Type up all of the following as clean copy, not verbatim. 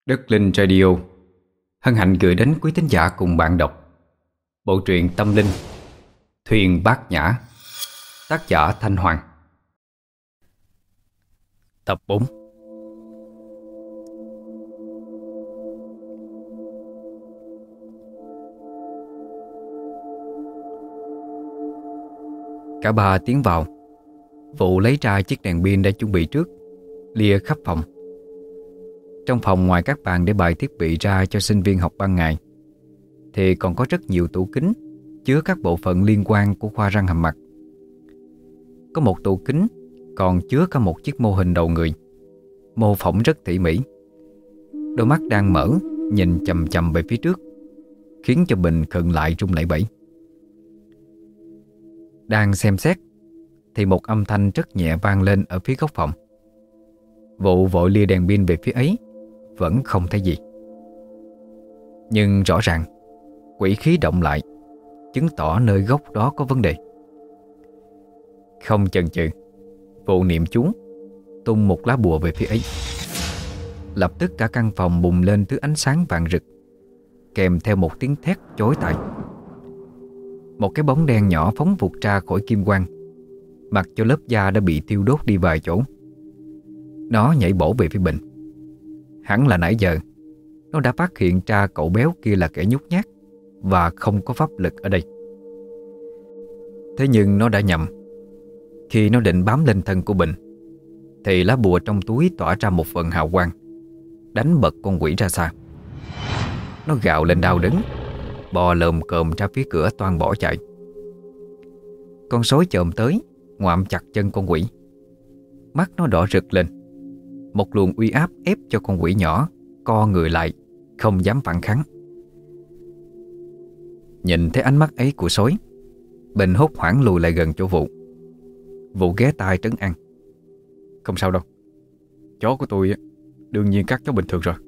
Đất Linh Radio hân hạnh gửi đến quý thính giả cùng bạn đọc bộ truyện tâm linh Thuyền Bát Nhã, tác giả Thanh Hoàng. Tập 4. Cả ba tiến vào. Vụ lấy ra chiếc đèn pin đã chuẩn bị trước, lia khắp phòng. Trong phòng, ngoài các bàn để bày thiết bị ra cho sinh viên học ban ngày, thì còn có rất nhiều tủ kính chứa các bộ phận liên quan của khoa răng hàm mặt. Có một tủ kính còn chứa cả một chiếc mô hình đầu người, mô phỏng rất tỉ mỉ. Đôi mắt đang mở nhìn chằm chằm về phía trước, khiến cho Bình khựng lại run lẩy bẩy. Đang xem xét thì một âm thanh rất nhẹ vang lên ở phía góc phòng. Vụ vội lia đèn pin về phía ấy, vẫn không thấy gì. Nhưng rõ ràng quỷ khí động lại, chứng tỏ nơi góc đó có vấn đề. Không chần chừ, Vụ niệm chú, tung một lá bùa về phía ấy. Lập tức cả căn phòng bùng lên thứ ánh sáng vàng rực, kèm theo một tiếng thét chói tai. Một cái bóng đen nhỏ phóng vụt ra khỏi kim quang, mặc cho lớp da đã bị thiêu đốt đi vài chỗ. Nó nhảy bổ về phía Bình. Hẳn là nãy giờ nó đã phát hiện ra cậu béo kia là kẻ nhút nhát và không có pháp lực ở đây. Thế nhưng nó đã nhầm. Khi nó định bám lên thân của Bình thì lá bùa trong túi tỏa ra một phần hào quang, đánh bật con quỷ ra xa. Nó gào lên đau đớn, bò lồm cồm ra phía cửa toan bỏ chạy. Con sói chồm tới, ngoạm chặt chân con quỷ. Mắt nó đỏ rực lên. Một luồng uy áp ép cho con quỷ nhỏ co người lại, không dám phản kháng. Nhìn thấy ánh mắt ấy của sói, Bình hốt hoảng lùi lại gần chỗ Vụ. Vụ ghé tai trấn an: "Không sao đâu, chó của tôi đương nhiên các chó bình thường rồi."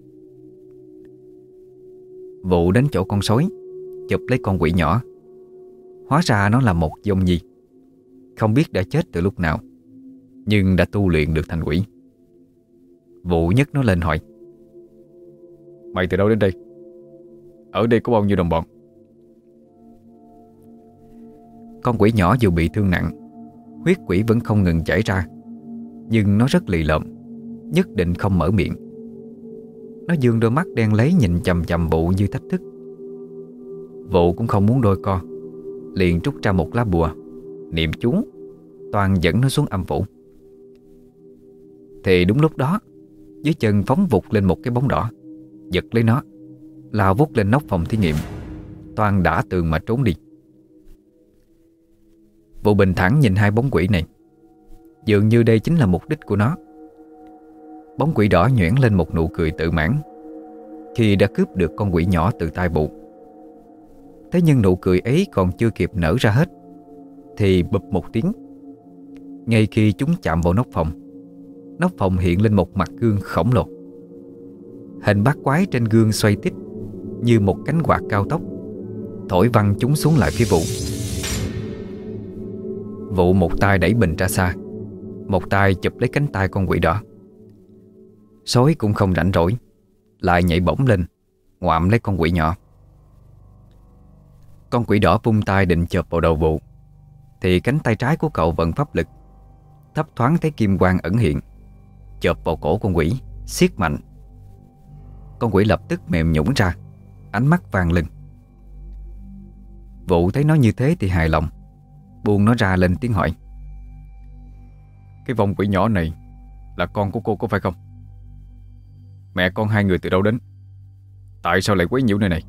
Vụ đến chỗ con sói, chụp lấy con quỷ nhỏ. Hóa ra nó là một dông nhi, không biết đã chết từ lúc nào, nhưng đã tu luyện được thành quỷ. Vụ nhấc nó lên hỏi: "Mày từ đâu đến đây? Ở đây có bao nhiêu đồng bọn?" Con quỷ nhỏ dù bị thương nặng, huyết quỷ vẫn không ngừng chảy ra, nhưng nó rất lì lợm, nhất định không mở miệng. Nó dương đôi mắt đen lấy nhìn chằm chằm Vụ như thách thức. Vụ cũng không muốn đôi co, liền trút ra một lá bùa, niệm chú, toàn dẫn nó xuống âm phủ. Thì đúng lúc đó, dưới chân phóng vụt lên một cái bóng đỏ, giật lấy nó, lao vút lên nóc phòng thí nghiệm, toàn đả tường mà trốn đi. Vụ bình thản nhìn hai bóng quỷ này, dường như đây chính là mục đích của nó. Bóng quỷ đỏ nhoẻn lên một nụ cười tự mãn khi đã cướp được con quỷ nhỏ từ tay Vụ. Thế nhưng nụ cười ấy còn chưa kịp nở ra hết thì bụp một tiếng. Ngay khi chúng chạm vào nóc phòng hiện lên một mặt gương khổng lồ. Hình bát quái trên gương xoay tít như một cánh quạt cao tốc, thổi văng chúng xuống lại phía Vụ. Vụ một tay đẩy Bình ra xa, một tay chụp lấy cánh tay con quỷ đỏ. Sói cũng không rảnh rỗi, lại nhảy bổng lên, ngoạm lấy con quỷ nhỏ. Con quỷ đỏ vung tay định chộp vào đầu Vụ, thì cánh tay trái của cậu vận pháp lực, thấp thoáng thấy kim quang ẩn hiện, chộp vào cổ con quỷ, siết mạnh. Con quỷ lập tức mềm nhũn ra, ánh mắt vàng lừng. Vụ thấy nó như thế thì hài lòng, buông nó ra lên tiếng hỏi: "Cái vong quỷ nhỏ này là con của cô có phải không? Mẹ con hai người từ đâu đến? Tại sao lại quấy nhiễu nơi này?"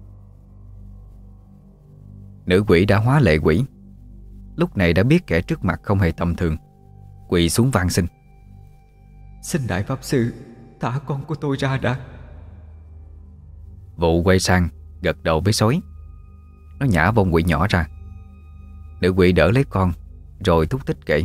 Nữ quỷ đã hóa lệ quỷ, lúc này đã biết kẻ trước mặt không hề tầm thường, quỳ xuống van xin: "Xin đại pháp sư thả con của tôi ra đã." Vụ quay sang gật đầu với sói. Nó nhả vong quỷ nhỏ ra. Nữ quỷ đỡ lấy con rồi thúc thích kể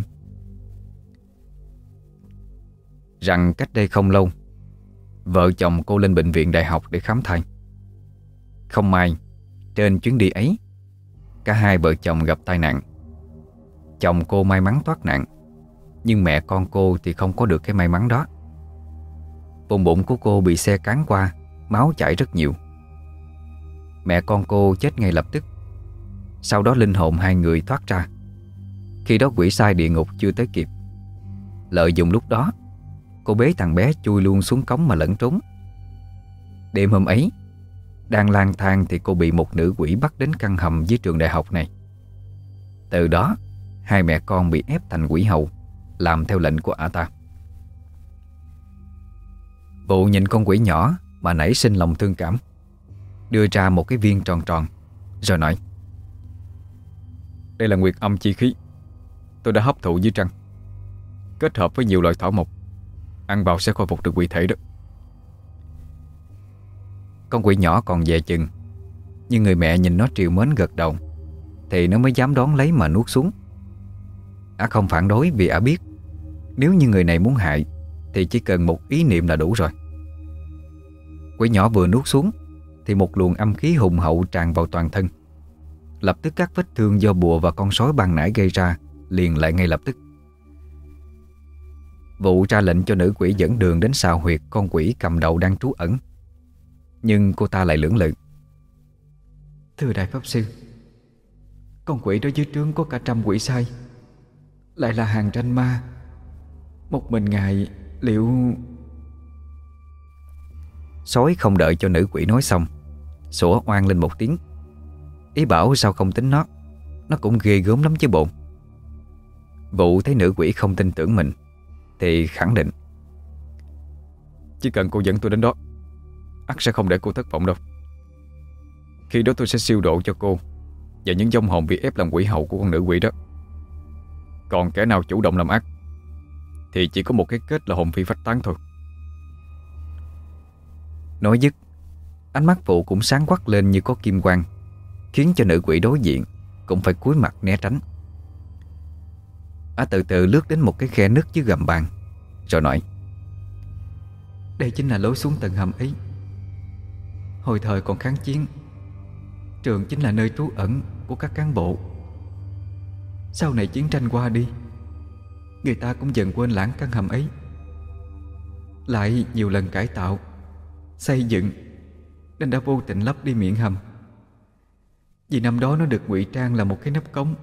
rằng cách đây không lâu, vợ chồng cô lên bệnh viện đại học để khám thai. Không may, trên chuyến đi ấy, cả hai vợ chồng gặp tai nạn. Chồng cô may mắn thoát nạn, nhưng mẹ con cô thì không có được cái may mắn đó. Vùng bụng của cô bị xe cán qua, máu chảy rất nhiều. Mẹ con cô chết ngay lập tức. Sau đó linh hồn hai người thoát ra. Khi đó quỷ sai địa ngục chưa tới kịp. Lợi dụng lúc đó, cô bế thằng bé chui luôn xuống cống mà lẫn trốn. Đêm hôm ấy, đang lang thang thì cô bị một nữ quỷ bắt đến căn hầm dưới trường đại học này. Từ đó, hai mẹ con bị ép thành quỷ hầu, làm theo lệnh của ả ta. Vụ nhìn con quỷ nhỏ mà nảy sinh lòng thương cảm, đưa ra một cái viên tròn tròn, rồi nói: "Đây là nguyệt âm chi khí tôi đã hấp thụ dưới trăng, kết hợp với nhiều loại thảo mộc, ăn vào sẽ khôi phục được quỷ thể đó." Con quỷ nhỏ còn dè chừng, nhưng người mẹ nhìn nó trìu mến gật đầu thì nó mới dám đón lấy mà nuốt xuống. Ả không phản đối vì ả biết nếu như người này muốn hại thì chỉ cần một ý niệm là đủ rồi. Quỷ nhỏ vừa nuốt xuống thì một luồng âm khí hùng hậu tràn vào toàn thân. Lập tức các vết thương do bùa và con sói ban nãy gây ra liền lại ngay lập tức. Vụ ra lệnh cho nữ quỷ dẫn đường đến xào huyệt con quỷ cầm đầu đang trú ẩn. Nhưng cô ta lại lưỡng lự: "Thưa đại pháp sư, con quỷ đó dưới trướng có cả trăm quỷ sai, lại là hàng tranh ma. Một mình ngài liệu..." Sói không đợi cho nữ quỷ nói xong, sủa oan lên một tiếng, ý bảo sao không tính nó cũng ghê gớm lắm chứ bộ. Vụ thấy nữ quỷ không tin tưởng mình thì khẳng định: "Chỉ cần cô dẫn tôi đến đó, ắt sẽ không để cô thất vọng đâu. Khi đó tôi sẽ siêu độ cho cô và những vong hồn bị ép làm quỷ hậu của con nữ quỷ đó. Còn kẻ nào chủ động làm ác thì chỉ có một cái kết là hồn phi phách tán thôi." Nói dứt, ánh mắt Vụ cũng sáng quắc lên như có kim quang, khiến cho nữ quỷ đối diện cũng phải cúi mặt né tránh. Từ từ lướt đến một cái khe nứt dưới gầm bàn, rồi nói: "Đây chính là lối xuống tầng hầm ấy. Hồi thời còn kháng chiến, trường chính là nơi trú ẩn của các cán bộ. Sau này chiến tranh qua đi, người ta cũng dần quên lãng căn hầm ấy. Lại nhiều lần cải tạo, xây dựng, nên đã vô tình lấp đi miệng hầm. Vì năm đó nó được ngụy trang là một cái nắp cống."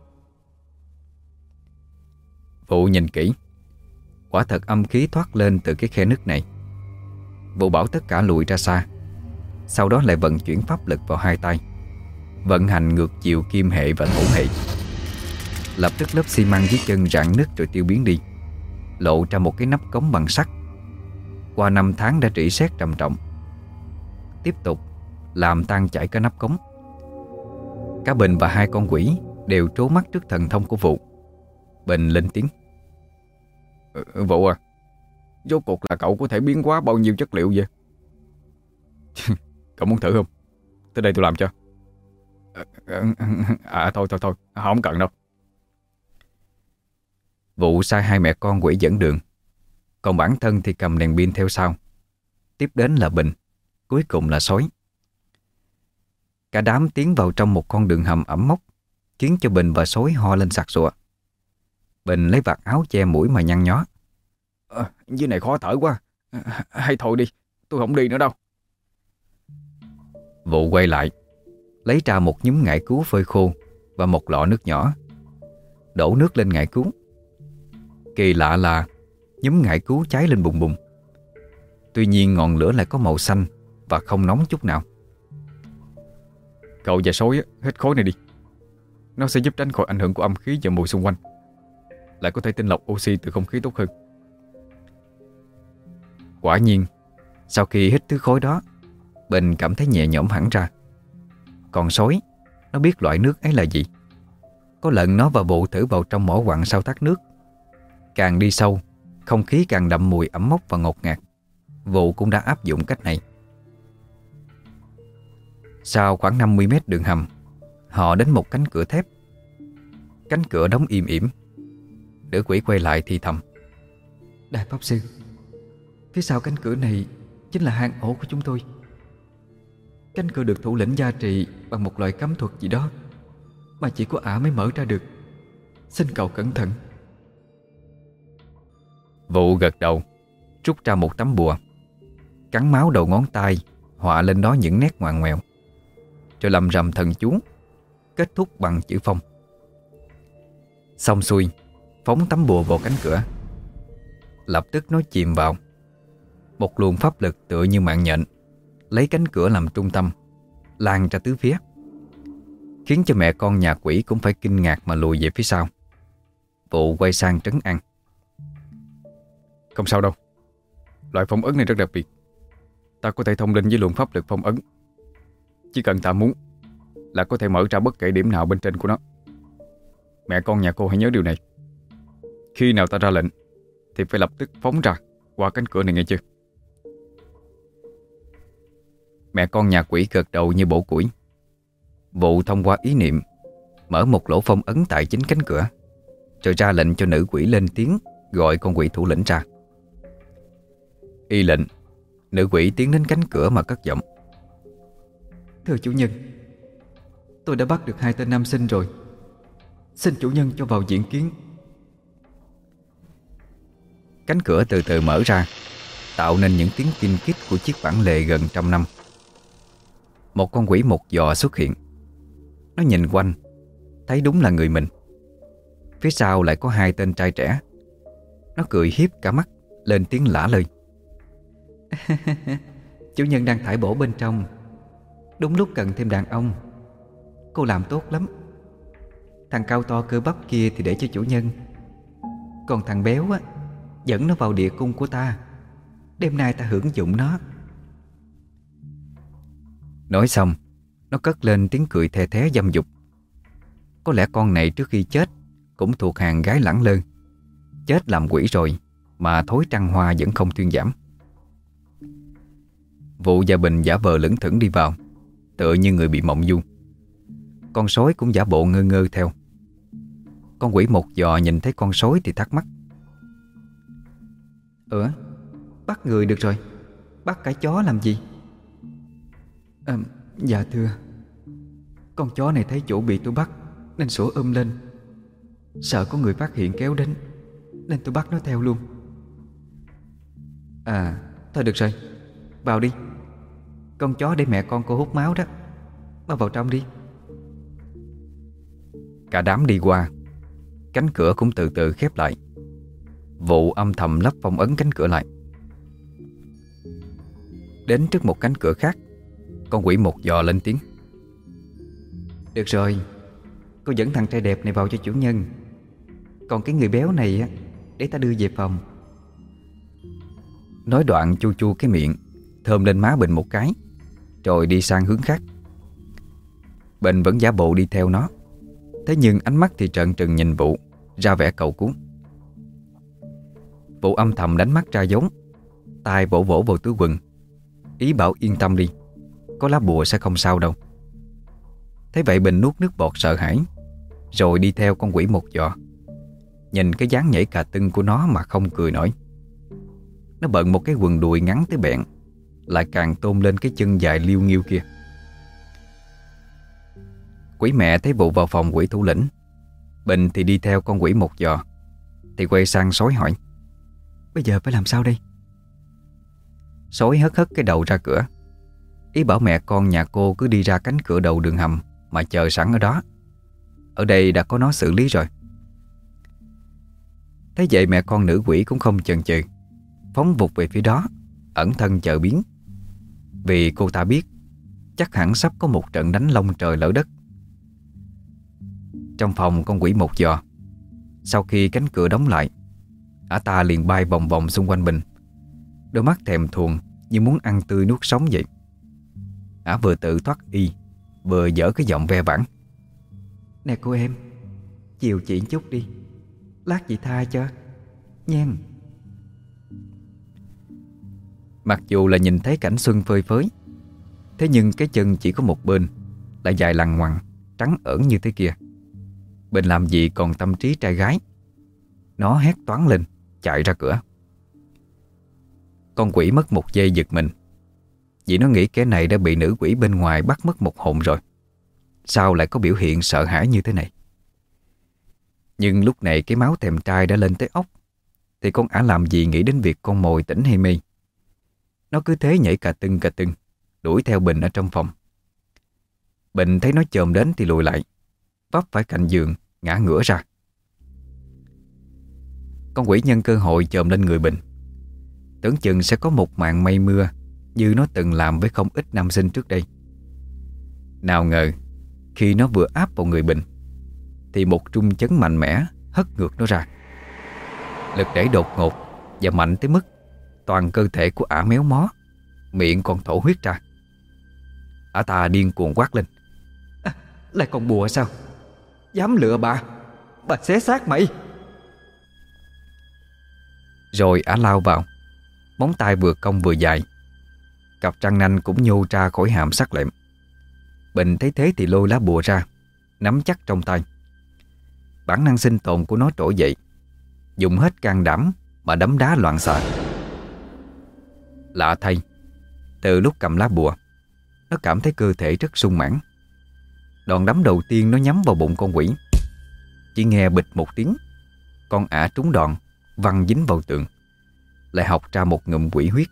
Vụ nhìn kỹ, quả thật âm khí thoát lên từ cái khe nứt này. Vụ bảo tất cả lùi ra xa, sau đó lại vận chuyển pháp lực vào hai tay, vận hành ngược chiều kim hệ và thổ hệ. Lập tức lớp xi măng dưới chân rạn nứt rồi tiêu biến đi, lộ ra một cái nắp cống bằng sắt. Qua 5 tháng đã rỉ sét trầm trọng. Tiếp tục làm tan chảy cả nắp cống. Cả Bình và hai con quỷ đều trố mắt trước thần thông của Vụ. Bình lên tiếng: "Vụ à, rốt cuộc là cậu có thể biến hóa bao nhiêu chất liệu vậy?" "Cậu muốn thử không? Tới đây tôi làm cho." Thôi, không cần đâu." Vụ sai hai mẹ con quỷ dẫn đường, còn bản thân thì cầm đèn pin theo sau. Tiếp đến là Bình, cuối cùng là sói. Cả đám tiến vào trong một con đường hầm ẩm mốc, khiến cho Bình và sói ho lên sặc sụa. Bình lấy vạt áo che mũi mà nhăn nhó: "Dưới này khó thở quá, hay thôi đi, tôi không đi nữa đâu." Vụ quay lại, lấy ra một nhúm ngải cứu phơi khô và một lọ nước nhỏ, đổ nước lên ngải cứu. Kỳ lạ là nhúm ngải cứu cháy lên bùng bùng. Tuy nhiên ngọn lửa lại có màu xanh và không nóng chút nào. "Cậu và sói hít khói này đi, nó sẽ giúp tránh khỏi ảnh hưởng của âm khí và mùi xung quanh, lại có thể tinh lọc oxy từ không khí tốt hơn." Quả nhiên, sau khi hít thứ khói đó, Bình cảm thấy nhẹ nhõm hẳn ra. Còn sói, nó biết loại nước ấy là gì. Có lần nó và Vụ thử vào trong mỏ quặng sau thác nước. Càng đi sâu, không khí càng đậm mùi ẩm mốc và ngột ngạt. Vụ cũng đã áp dụng cách này. Sau khoảng 50 mét đường hầm, họ đến một cánh cửa thép. Cánh cửa đóng im ỉm. Nữ quỷ quay lại thì thầm: "Đại pháp sư, phía sau cánh cửa này chính là hang ổ của chúng tôi. Cánh cửa được thủ lĩnh gia trì bằng một loại cấm thuật gì đó mà chỉ có ả mới mở ra được. Xin cậu cẩn thận." Vụ gật đầu, rút ra một tấm bùa, cắn máu đầu ngón tay họa lên đó những nét ngoằn ngoèo, rồi lầm rầm thần chú, kết thúc bằng chữ phong. Xong xuôi, phóng tấm bùa vào cánh cửa. Lập tức nó chìm vào. Một luồng pháp lực tựa như mạng nhện lấy cánh cửa làm trung tâm, lan ra tứ phía, khiến cho mẹ con nhà quỷ cũng phải kinh ngạc mà lùi về phía sau. Vụ quay sang trấn an: "Không sao đâu. Loại phong ấn này rất đặc biệt. Ta có thể thông linh với luồng pháp lực phong ấn. Chỉ cần ta muốn là có thể mở ra bất kể điểm nào bên trên của nó. Mẹ con nhà cô hãy nhớ điều này. Khi nào ta ra lệnh thì phải lập tức phóng ra qua cánh cửa này, nghe chưa?" Mẹ con nhà quỷ gật đầu như bổ củi. Vụ thông qua ý niệm mở một lỗ phong ấn tại chính cánh cửa, rồi ra lệnh cho nữ quỷ lên tiếng gọi con quỷ thủ lĩnh ra. Y lệnh, nữ quỷ tiến đến cánh cửa mà cất giọng: "Thưa chủ nhân, tôi đã bắt được 2 tên nam sinh rồi. Xin chủ nhân cho vào diện kiến." Cánh cửa từ từ mở ra, tạo nên những tiếng kinh kít của chiếc bản lề gần 100 năm. Một con quỷ một giò xuất hiện. Nó nhìn quanh, thấy đúng là người mình. Phía sau lại có 2 tên trai trẻ. Nó cười hiếp cả mắt, lên tiếng lả lời: "Chủ nhân đang thải bổ bên trong. Đúng lúc cần thêm đàn ông. Cô làm tốt lắm. Thằng cao to cơ bắp kia thì để cho chủ nhân. Còn thằng béo á, dẫn nó vào địa cung của ta. Đêm nay ta hưởng dụng nó." Nói xong, nó cất lên tiếng cười the thé dâm dục. Có lẽ con này trước khi chết cũng thuộc hàng gái lẳng lơ. Chết làm quỷ rồi mà thối trăng hoa vẫn không thuyên giảm. Vụ và Bình giả vờ lững thững đi vào, tựa như người bị mộng du. Con sói cũng giả bộ ngơ ngơ theo. Con quỷ một giò nhìn thấy con sói thì thắc mắc: "Bắt người được rồi, bắt cả chó làm gì?" Dạ thưa, con chó này thấy chủ bị tôi bắt nên sủa lên. Sợ có người phát hiện kéo đến nên tôi bắt nó theo luôn." Thôi được rồi, vào đi. Con chó để mẹ con cô hút máu đó. Mau vào trong đi." Cả đám đi qua. Cánh cửa cũng từ từ khép lại. Vụ âm thầm lắp phong ấn cánh cửa lại. Đến trước một cánh cửa khác, con quỷ một giò lên tiếng: "Được rồi, cô dẫn thằng trai đẹp này vào cho chủ nhân. Còn cái người béo này á, để ta đưa về phòng." Nói đoạn chu chu cái miệng, thơm lên má Bình một cái, rồi đi sang hướng khác. Bình vẫn giả bộ đi theo nó. Thế nhưng ánh mắt thì trợn trừng nhìn Vụ, ra vẻ cầu cứu. Vụ âm thầm đánh mắt ra giống, tay vỗ vỗ vào túi quần, ý bảo yên tâm đi, có lá bùa sẽ không sao đâu. Thế vậy Bình nuốt nước bọt sợ hãi, rồi đi theo con quỷ một giò. Nhìn cái dáng nhảy cà tưng của nó mà không cười nổi. Nó bận một cái quần đùi ngắn tới bẹn, lại càng tôn lên cái chân dài liêu nghiêu kia. Quỷ mẹ thấy Vụ vào phòng quỷ thủ lĩnh, Bình thì đi theo con quỷ một giò, thì quay sang sói hỏi: "Bây giờ phải làm sao đây?" Sói hất hất cái đầu ra cửa, ý bảo mẹ con nhà cô cứ đi ra cánh cửa đầu đường hầm mà chờ sẵn ở đó. Ở đây đã có nó xử lý rồi. Thế vậy mẹ con nữ quỷ cũng không chần chừ, phóng vụt về phía đó, ẩn thân chờ biến. Vì cô ta biết chắc hẳn sắp có một trận đánh long trời lỡ đất. Trong phòng con quỷ một giò, sau khi cánh cửa đóng lại, ả ta liền bay vòng vòng xung quanh Bình, đôi mắt thèm thuồng như muốn ăn tươi nuốt sống vậy. Ả vừa tự thoát y, vừa dở cái giọng ve vãn: "Nè cô em, chiều chị chút đi, lát chị tha cho nhen." Mặc dù là nhìn thấy cảnh xuân phơi phới, thế nhưng cái chân chỉ có một bên lại dài lằn ngoằn, trắng ẩn như thế kia. Bình làm gì còn tâm trí trai gái. Nó hét toáng lên, chạy ra cửa. Con quỷ mất một giây giật mình, vì nó nghĩ kẻ này đã bị nữ quỷ bên ngoài bắt mất một hồn rồi. Sao lại có biểu hiện sợ hãi như thế này? Nhưng lúc này cái máu thèm trai đã lên tới óc, thì con ả làm gì nghĩ đến việc con mồi tỉnh hay mê. Nó cứ thế nhảy cà tưng, đuổi theo Bình ở trong phòng. Bình thấy nó chồm đến thì lùi lại, vấp phải cạnh giường, ngã ngửa ra. Con quỷ nhân cơ hội chồm lên người Bình, tưởng chừng sẽ có một màn mây mưa như nó từng làm với không ít nam sinh trước đây. Nào ngờ khi nó vừa áp vào người Bình thì một trung chấn mạnh mẽ hất ngược nó ra. Lực đẩy đột ngột và mạnh tới mức toàn cơ thể của ả méo mó, miệng còn thổ huyết ra. Ả ta điên cuồng quát lên: Lại còn bùa sao? Dám lừa bà xé xác mày! Rồi ả lao vào, móng tay vừa cong vừa dài, cặp răng nanh cũng nhô ra khỏi hàm sắc lẹm. Bình thấy thế thì lôi lá bùa ra, nắm chắc trong tay. Bản năng sinh tồn của nó trỗi dậy, dùng hết can đảm mà đấm đá loạn xạ. Lạ thay, từ lúc cầm lá bùa, nó cảm thấy cơ thể rất sung mãn. Đòn đấm đầu tiên nó nhắm vào bụng con quỷ. Chỉ nghe bịch một tiếng, con ả trúng đòn, văng dính vào tường, lại học ra một ngụm quỷ huyết.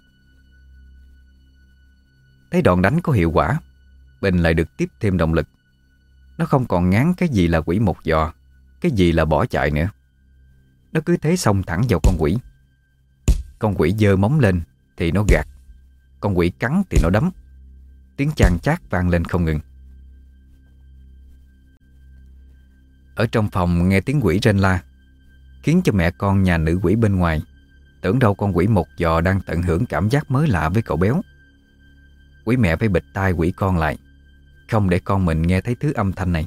Thấy đòn đánh có hiệu quả, Bình lại được tiếp thêm động lực. Nó không còn ngán cái gì là quỷ một giò, cái gì là bỏ chạy nữa. Nó cứ thế xông thẳng vào con quỷ. Con quỷ giơ móng lên thì nó gạt, con quỷ cắn thì nó đấm. Tiếng chan chát vang lên không ngừng. Ở trong phòng nghe tiếng quỷ rên la, khiến cho mẹ con nhà nữ quỷ bên ngoài tưởng đâu con quỷ một giò đang tận hưởng cảm giác mới lạ với cậu béo. Quỷ mẹ phải bịt tai quỷ con lại, không để con mình nghe thấy thứ âm thanh này.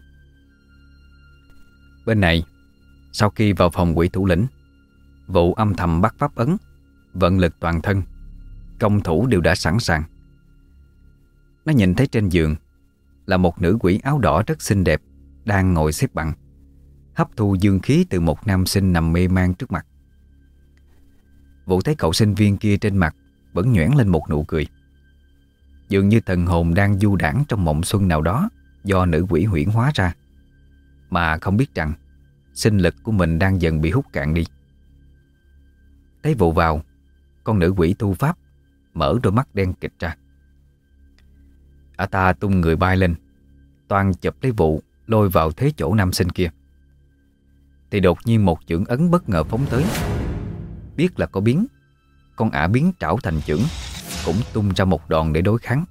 Bên này, sau khi vào phòng quỷ thủ lĩnh, Vụ âm thầm bắt pháp ấn, vận lực toàn thân, công thủ đều đã sẵn sàng. Nó nhìn thấy trên giường là một nữ quỷ áo đỏ rất xinh đẹp đang ngồi xếp bằng, hấp thu dương khí từ một nam sinh nằm mê man trước mặt. Vụ thấy cậu sinh viên kia trên mặt vẫn nhoẻn lên một nụ cười, dường như thần hồn đang du đãng trong mộng xuân nào đó do nữ quỷ huyễn hóa ra, mà không biết rằng sinh lực của mình đang dần bị hút cạn đi. Thấy Vụ vào, con nữ quỷ thu pháp mở đôi mắt đen kịt ra. Ả ta tung người bay lên, toan chụp lấy Vụ lôi vào thế chỗ nam sinh kia, thì đột nhiên một chưởng ấn bất ngờ phóng tới. Biết là có biến, con ả biến trảo thành chưởng, cũng tung ra một đòn để đối kháng.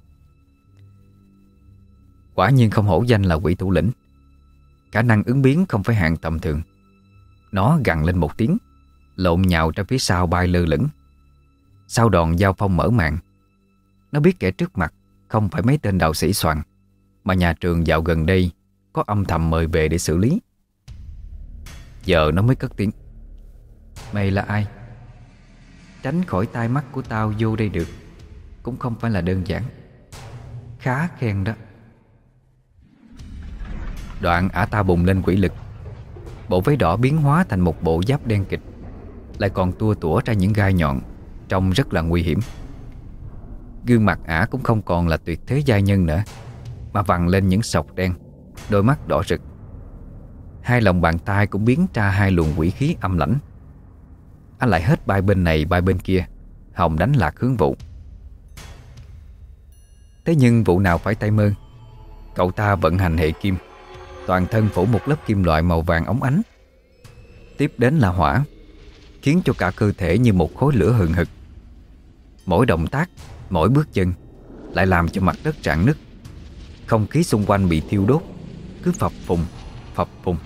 Quả nhiên không hổ danh là quỷ thủ lĩnh, khả năng ứng biến không phải hạng tầm thường. Nó gằn lên một tiếng, lộn nhào ra phía sau bay lơ lửng. Sau đòn giao phong mở màn, nó biết kẻ trước mặt không phải mấy tên đạo sĩ soàn, mà nhà trường dạo gần đây có âm thầm mời về để xử lý. Giờ nó mới cất tiếng: "Mày là ai? Tránh khỏi tai mắt của tao vô đây được cũng không phải là đơn giản. Khá khen đó." Đoạn ả ta bùng lên quỷ lực, bộ váy đỏ biến hóa thành một bộ giáp đen kịch, lại còn tua tủa ra những gai nhọn, trông rất là nguy hiểm. Gương mặt ả cũng không còn là tuyệt thế giai nhân nữa, mà vằn lên những sọc đen, đôi mắt đỏ rực. Hai lòng bàn tay cũng biến ra hai luồng quỷ khí âm lãnh. Ả lại hết bay bên này bay bên kia, hòng đánh lạc hướng Vụ. Thế nhưng Vụ nào phải tay mơ. Cậu ta vận hành hệ kim, toàn thân phủ một lớp kim loại màu vàng óng ánh. Tiếp đến là hỏa, khiến cho cả cơ thể như một khối lửa hừng hực. Mỗi động tác, mỗi bước chân lại làm cho mặt đất rạn nứt. Không khí xung quanh bị thiêu đốt, cứ phập phùng, phập phùng.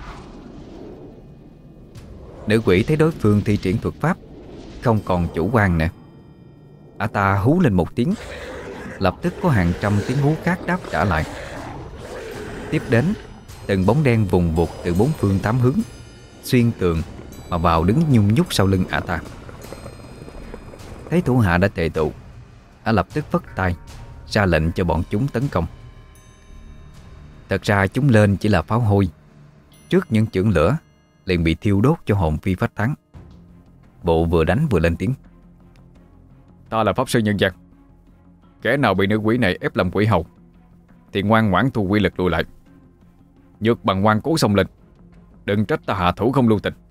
Nữ quỷ thấy đối phương thi triển thuật pháp, không còn chủ quan nữa. Ả ta hú lên một tiếng, lập tức có hàng trăm tiếng hú khác đáp trả lại. Tiếp đến, từng bóng đen vùng vụt từ bốn phương tám hướng, xuyên tường mà vào đứng nhung nhúc sau lưng Ả ta. Thấy thủ hạ đã tề tụ, Ả lập tức phất tay ra lệnh cho bọn chúng tấn công. Thật ra chúng lên chỉ là pháo hôi, trước những chưởng lửa liền bị thiêu đốt cho hồn phi phách tán. Vụ vừa đánh vừa lên tiếng: "Ta là pháp sư nhân gian. Kẻ nào bị nữ quỷ này ép làm quỷ hầu thì ngoan ngoãn thu quy lực lùi lại. Nhược bằng ngoan cố xông lên, đừng trách ta hạ thủ không lưu tình."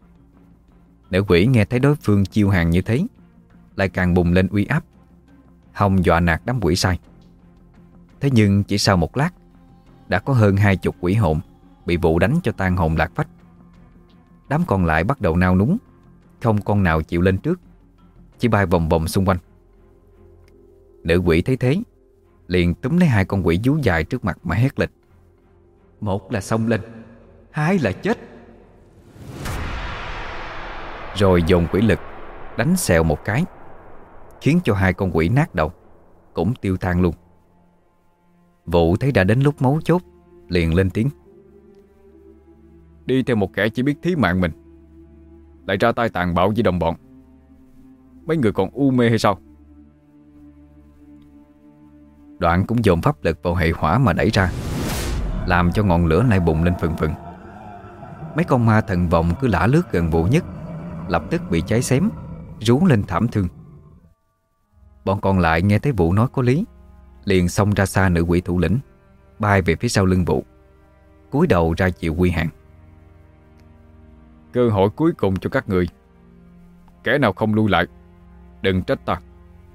Nữ quỷ nghe thấy đối phương chiêu hàng như thế, lại càng bùng lên uy áp. hòng dọa nạt đám quỷ sai. Thế nhưng chỉ sau một lát, đã có hơn 20 quỷ hồn bị Vụ đánh cho tan hồn lạc phách. Đám còn lại bắt đầu nao núng, không con nào chịu lên trước, chỉ bay vòng vòng xung quanh. Nữ quỷ thấy thế, liền túm lấy 2 con quỷ vú dài trước mặt mà hét lên: "Một là xông lên, 2 là chết!" Rồi dồn quỷ lực đánh xèo một cái, khiến cho 2 con quỷ nát đầu, cũng tiêu tan luôn. Vụ thấy đã đến lúc mấu chốt, liền lên tiếng: "Đi theo một kẻ chỉ biết thí mạng mình, lại ra tay tàn bạo với đồng bọn, mấy người còn u mê hay sao?" Đoạn cũng dồn pháp lực vào hệ hỏa mà đẩy ra, làm cho ngọn lửa lại bùng lên phừng phừng. Mấy con ma thần vòng cứ lả lướt gần Vụ nhất, lập tức bị cháy xém, rú lên thảm thương. Bọn còn lại nghe thấy Vụ nói có lý, liền xông ra xa nữ quỷ thủ lĩnh, bay về phía sau lưng Vụ, cúi đầu ra chịu quy hạn: "Cơ hội cuối cùng cho các người, kẻ nào không lui lại, đừng trách ta."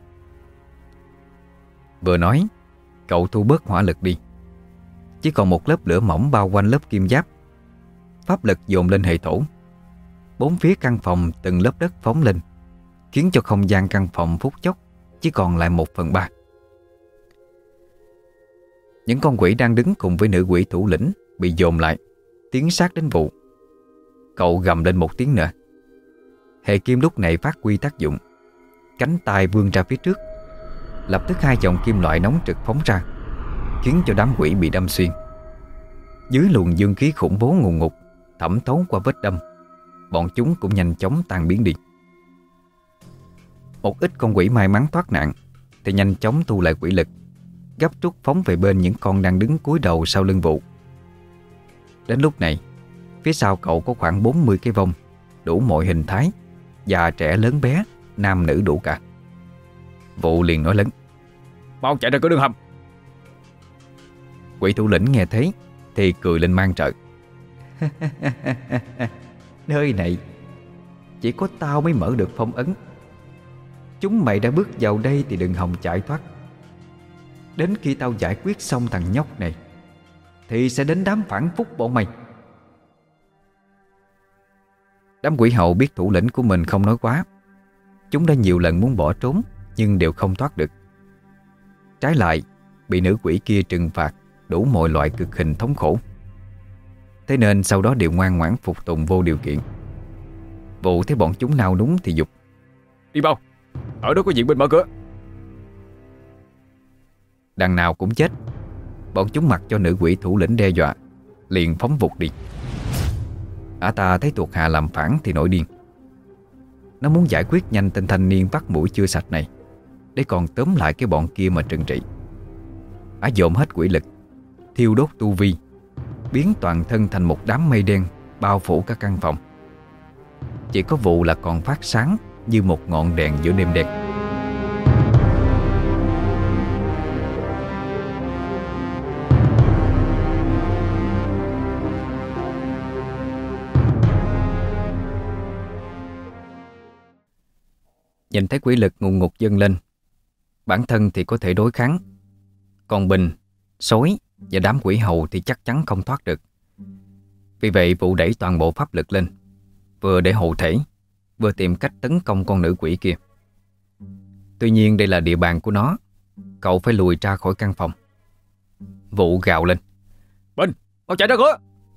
Vừa nói, cậu thu bớt hỏa lực đi, chỉ còn một lớp lửa mỏng bao quanh lớp kim giáp. Pháp lực dồn lên hệ thổ, 4 phía căn phòng từng lớp đất phóng lên, khiến cho không gian căn phòng phút chốc chỉ còn lại 1/3. Những con quỷ đang đứng cùng với nữ quỷ thủ lĩnh bị dồn lại, tiến sát đến Vụ. Cậu gầm lên một tiếng nữa. Hệ kim lúc này phát huy tác dụng, cánh tay vươn ra phía trước, lập tức 2 dòng kim loại nóng trực phóng ra, khiến cho đám quỷ bị đâm xuyên. Dưới luồng dương khí khủng bố ngùn ngụt thẩm thấu qua vết đâm, bọn chúng cũng nhanh chóng tan biến đi. Một ít con quỷ may mắn thoát nạn thì nhanh chóng thu lại quỷ lực, gấp rút phóng về bên những con đang đứng cúi đầu sau lưng Vụ. Đến lúc này, phía sau cậu có khoảng 40 cái vong, đủ mọi hình thái, già trẻ lớn bé, nam nữ đủ cả. Vụ liền nói lớn: "Mau chạy ra cửa đường hầm!" Quỷ thủ lĩnh nghe thấy thì cười lên mang trợ: "Nơi này chỉ có tao mới mở được phong ấn. Chúng mày đã bước vào đây thì đừng hòng chạy thoát. Đến khi tao giải quyết xong thằng nhóc này thì sẽ đến đám phản phúc bọn mày." Đám quỷ hậu biết thủ lĩnh của mình không nói quá. Chúng đã nhiều lần muốn bỏ trốn, nhưng đều không thoát được. Trái lại, bị nữ quỷ kia trừng phạt đủ mọi loại cực hình thống khổ. Thế nên sau đó đều ngoan ngoãn phục tùng vô điều kiện. Vụ thấy bọn chúng nao núng thì giục: "Đi mau, ở đó có viện binh mở cửa." Đằng nào cũng chết, bọn chúng mặc cho nữ quỷ thủ lĩnh đe dọa, liền phóng vụt đi. Ả ta thấy thuộc hạ làm phản thì nổi điên. Nó muốn giải quyết nhanh tên thanh niên vắt mũi chưa sạch này, để còn tóm lại cái bọn kia mà trừng trị. Ả dồn hết quỷ lực, thiêu đốt tu vi, biến toàn thân thành một đám mây đen bao phủ cả căn phòng. Chỉ có Vụ là còn phát sáng như một ngọn đèn giữa đêm đen. Nhìn thấy quỷ lực ngùn ngụt dâng lên, bản thân thì có thể đối kháng, còn Bình, Sói và đám quỷ hầu thì chắc chắn không thoát được. Vì vậy Vụ đẩy toàn bộ pháp lực lên, vừa để hộ thể, vừa tìm cách tấn công con nữ quỷ kia. Tuy nhiên đây là địa bàn của nó, cậu phải lùi ra khỏi căn phòng. Vụ gào lên: "Bình, mau chạy ra cửa!"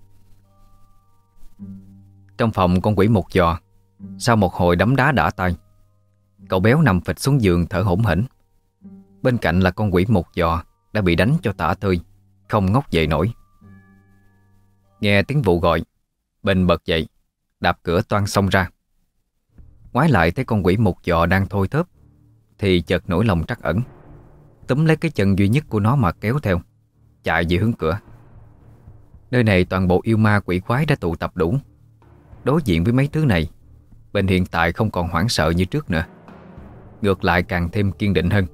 Trong phòng con quỷ một giò, sau một hồi đấm đá đả tay, cậu béo nằm phịch xuống giường thở hổn hển. Bên cạnh là con quỷ một giò đã bị đánh cho tả tơi, không ngóc dậy nổi. Nghe tiếng Vụ gọi, Bình bật dậy, đạp cửa toang xông ra. Ngoái lại thấy con quỷ một giò đang thôi thớp, thì chợt nổi lòng trắc ẩn, túm lấy cái chân duy nhất của nó mà kéo theo, chạy về hướng cửa. Nơi này toàn bộ yêu ma quỷ quái đã tụ tập đủ. Đối diện với mấy thứ này, Bình hiện tại không còn hoảng sợ như trước nữa, ngược lại càng thêm kiên định hơn.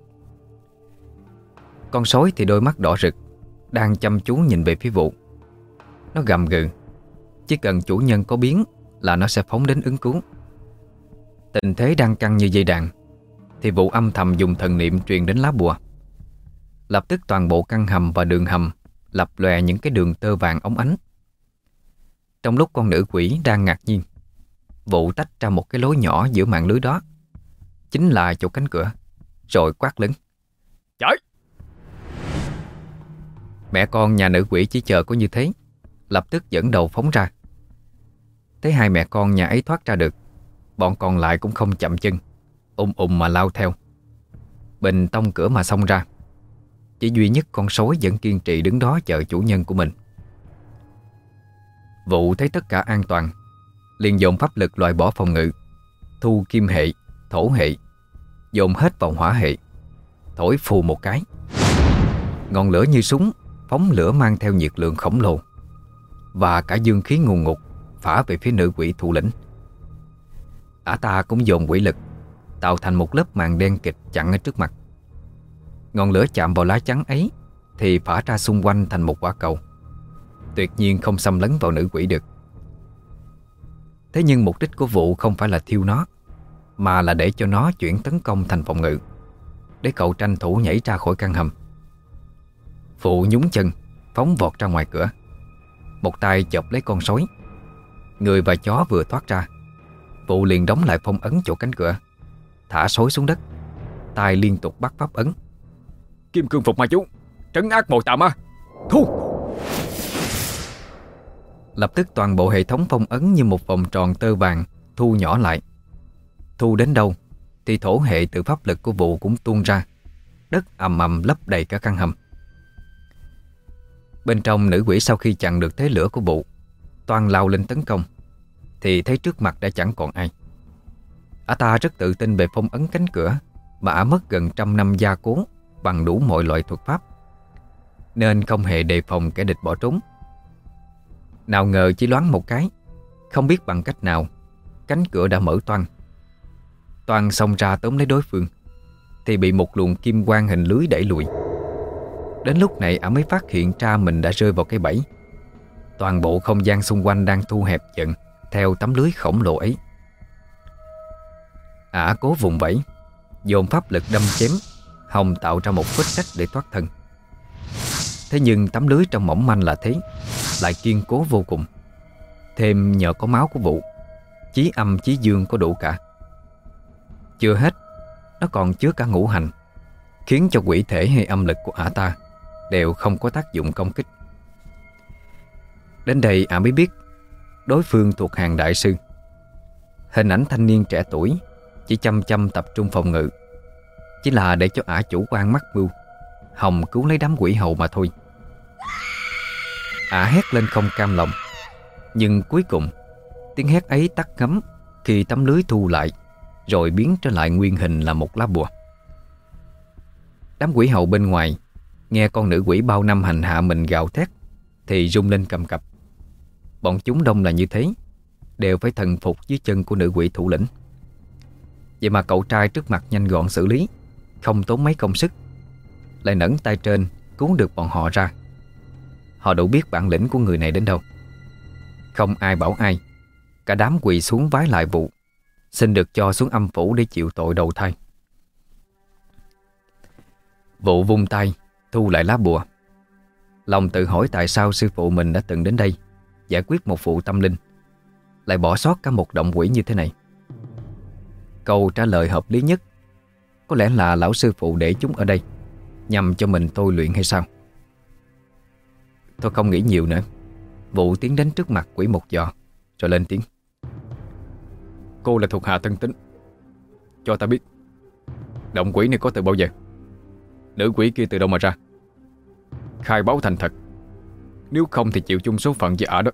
Con sói thì đôi mắt đỏ rực, đang chăm chú nhìn về phía Vụ. Nó gầm gừ, chỉ cần chủ nhân có biến là nó sẽ phóng đến ứng cứu. Tình thế đang căng như dây đàn, thì Vụ âm thầm dùng thần niệm truyền đến lá bùa. Lập tức toàn bộ căn hầm và đường hầm lập lòe những cái đường tơ vàng óng ánh. Trong lúc con nữ quỷ đang ngạc nhiên, Vụ tách ra một cái lối nhỏ giữa mạng lưới đó, chính là chỗ cánh cửa, rồi quát lớn: "Chạy!" Mẹ con nhà nữ quỷ chỉ chờ có như thế, lập tức dẫn đầu phóng ra. Thấy hai mẹ con nhà ấy thoát ra được, bọn còn lại cũng không chậm chân, mà lao theo. Bình tông cửa mà xông ra. Chỉ duy nhất con sói vẫn kiên trì đứng đó chờ chủ nhân của mình. Vụ thấy tất cả an toàn, liền dồn pháp lực loại bỏ phòng ngự, thu kim hệ, thổ hệ, dồn hết vào hỏa hệ, thổi phù một cái. Ngọn lửa như súng phóng lửa mang theo nhiệt lượng khổng lồ, và cả dương khí ngùn ngụt phả về phía nữ quỷ thủ lĩnh. Ả ta cũng dồn quỷ lực, tạo thành một lớp màn đen kịt chặn ở trước mặt. Ngọn lửa chạm vào lá chắn ấy thì phả ra xung quanh thành một quả cầu, tuyệt nhiên không xâm lấn vào nữ quỷ được. Thế nhưng mục đích của Vụ không phải là thiêu nó, mà là để cho nó chuyển tấn công thành phòng ngự, để cậu tranh thủ nhảy ra khỏi căn hầm. Vụ nhún chân phóng vọt ra ngoài cửa, một tay chộp lấy con sói. Người và chó vừa thoát ra, Vụ liền đóng lại phong ấn chỗ cánh cửa, thả sói xuống đất, tay liên tục bắt pháp ấn: "Kim cương phục ma chú, trấn ác mộ tà ma, thu!" Lập tức toàn bộ hệ thống phong ấn như một vòng tròn tơ vàng thu nhỏ lại. Thu đến đâu thì thổ hệ từ pháp lực của Vụ cũng tuôn ra, đất ầm ầm lấp đầy cả căn hầm. Bên trong, nữ quỷ sau khi chặn được thế lửa của Vụ, toan lao lên tấn công, thì thấy trước mặt đã chẳng còn ai. Ả ta rất tự tin về phong ấn cánh cửa mà ả mất gần 100 năm gia cố bằng đủ mọi loại thuật pháp, nên không hề đề phòng kẻ địch bỏ trốn. Nào ngờ chỉ loáng một cái, không biết bằng cách nào, cánh cửa đã mở toang. Toan xông ra tóm lấy đối phương, thì bị một luồng kim quang hình lưới đẩy lùi. Đến lúc này ả mới phát hiện ra mình đã rơi vào cái bẫy. Toàn bộ không gian xung quanh đang thu hẹp dần theo tấm lưới khổng lồ ấy. Ả cố vùng vẫy, dồn pháp lực đâm chém, hòng tạo ra một vết rách để thoát thân. Thế nhưng tấm lưới trong mỏng manh là thế, lại kiên cố vô cùng. Thêm nhờ có máu của Vụ, chí âm chí dương có đủ cả. Chưa hết, nó còn chứa cả ngũ hành, khiến cho quỷ thể hay âm lực của ả ta đều không có tác dụng công kích. Đến đây ả mới biết đối phương thuộc hàng đại sư. Hình ảnh thanh niên trẻ tuổi chỉ chăm chăm tập trung phòng ngự, chỉ là để cho ả chủ quan mắc mưu, hòng cứu lấy đám quỷ hầu mà thôi. Ả hét lên không cam lòng, nhưng cuối cùng tiếng hét ấy tắt ngấm khi tấm lưới thu lại, rồi biến trở lại nguyên hình là một lá bùa. Đám quỷ hầu bên ngoài nghe con nữ quỷ bao năm hành hạ mình gào thét thì rung lên cầm cập. Bọn chúng đông là như thế, đều phải thần phục dưới chân của nữ quỷ thủ lĩnh. Vậy mà cậu trai trước mặt nhanh gọn xử lý, không tốn mấy công sức, lại nẫn tay trên cứu được bọn họ ra. Họ đủ biết bản lĩnh của người này đến đâu. Không ai bảo ai, cả đám quỳ xuống vái lại Vụ, xin được cho xuống âm phủ để chịu tội đầu thai. Vụ vung tay thu lại lá bùa, lòng tự hỏi tại sao sư phụ mình đã từng đến đây giải quyết một vụ tâm linh, lại bỏ sót cả một động quỷ như thế này. Câu trả lời hợp lý nhất có lẽ là lão sư phụ để chúng ở đây nhằm cho mình tôi luyện hay sao. Tôi không nghĩ nhiều nữa, Vụ tiến đến trước mặt quỷ một giò, rồi lên tiếng: "Cô là thuộc hạ thân tín, cho ta biết động quỷ này có từ bao giờ? Nữ quỷ kia từ đâu mà ra? Khai báo thành thật, nếu không thì chịu chung số phận với ả đó."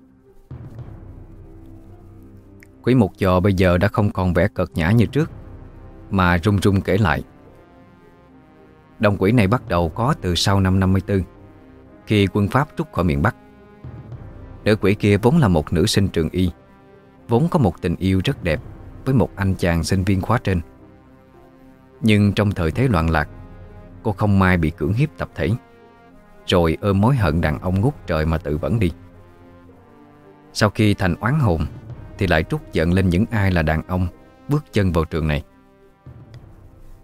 Quỷ một giò bây giờ đã không còn vẻ cợt nhã như trước, mà run run kể lại. Động quỷ này bắt đầu có từ sau năm 54, khi quân Pháp rút khỏi miền Bắc. Nữ quỷ kia vốn là một nữ sinh trường y, vốn có một tình yêu rất đẹp với một anh chàng sinh viên khóa trên. Nhưng trong thời thế loạn lạc, cô không may bị cưỡng hiếp tập thể, rồi ôm mối hận đàn ông ngút trời mà tự vẫn đi. Sau khi thành oán hồn thì lại trút giận lên những ai là đàn ông bước chân vào trường này.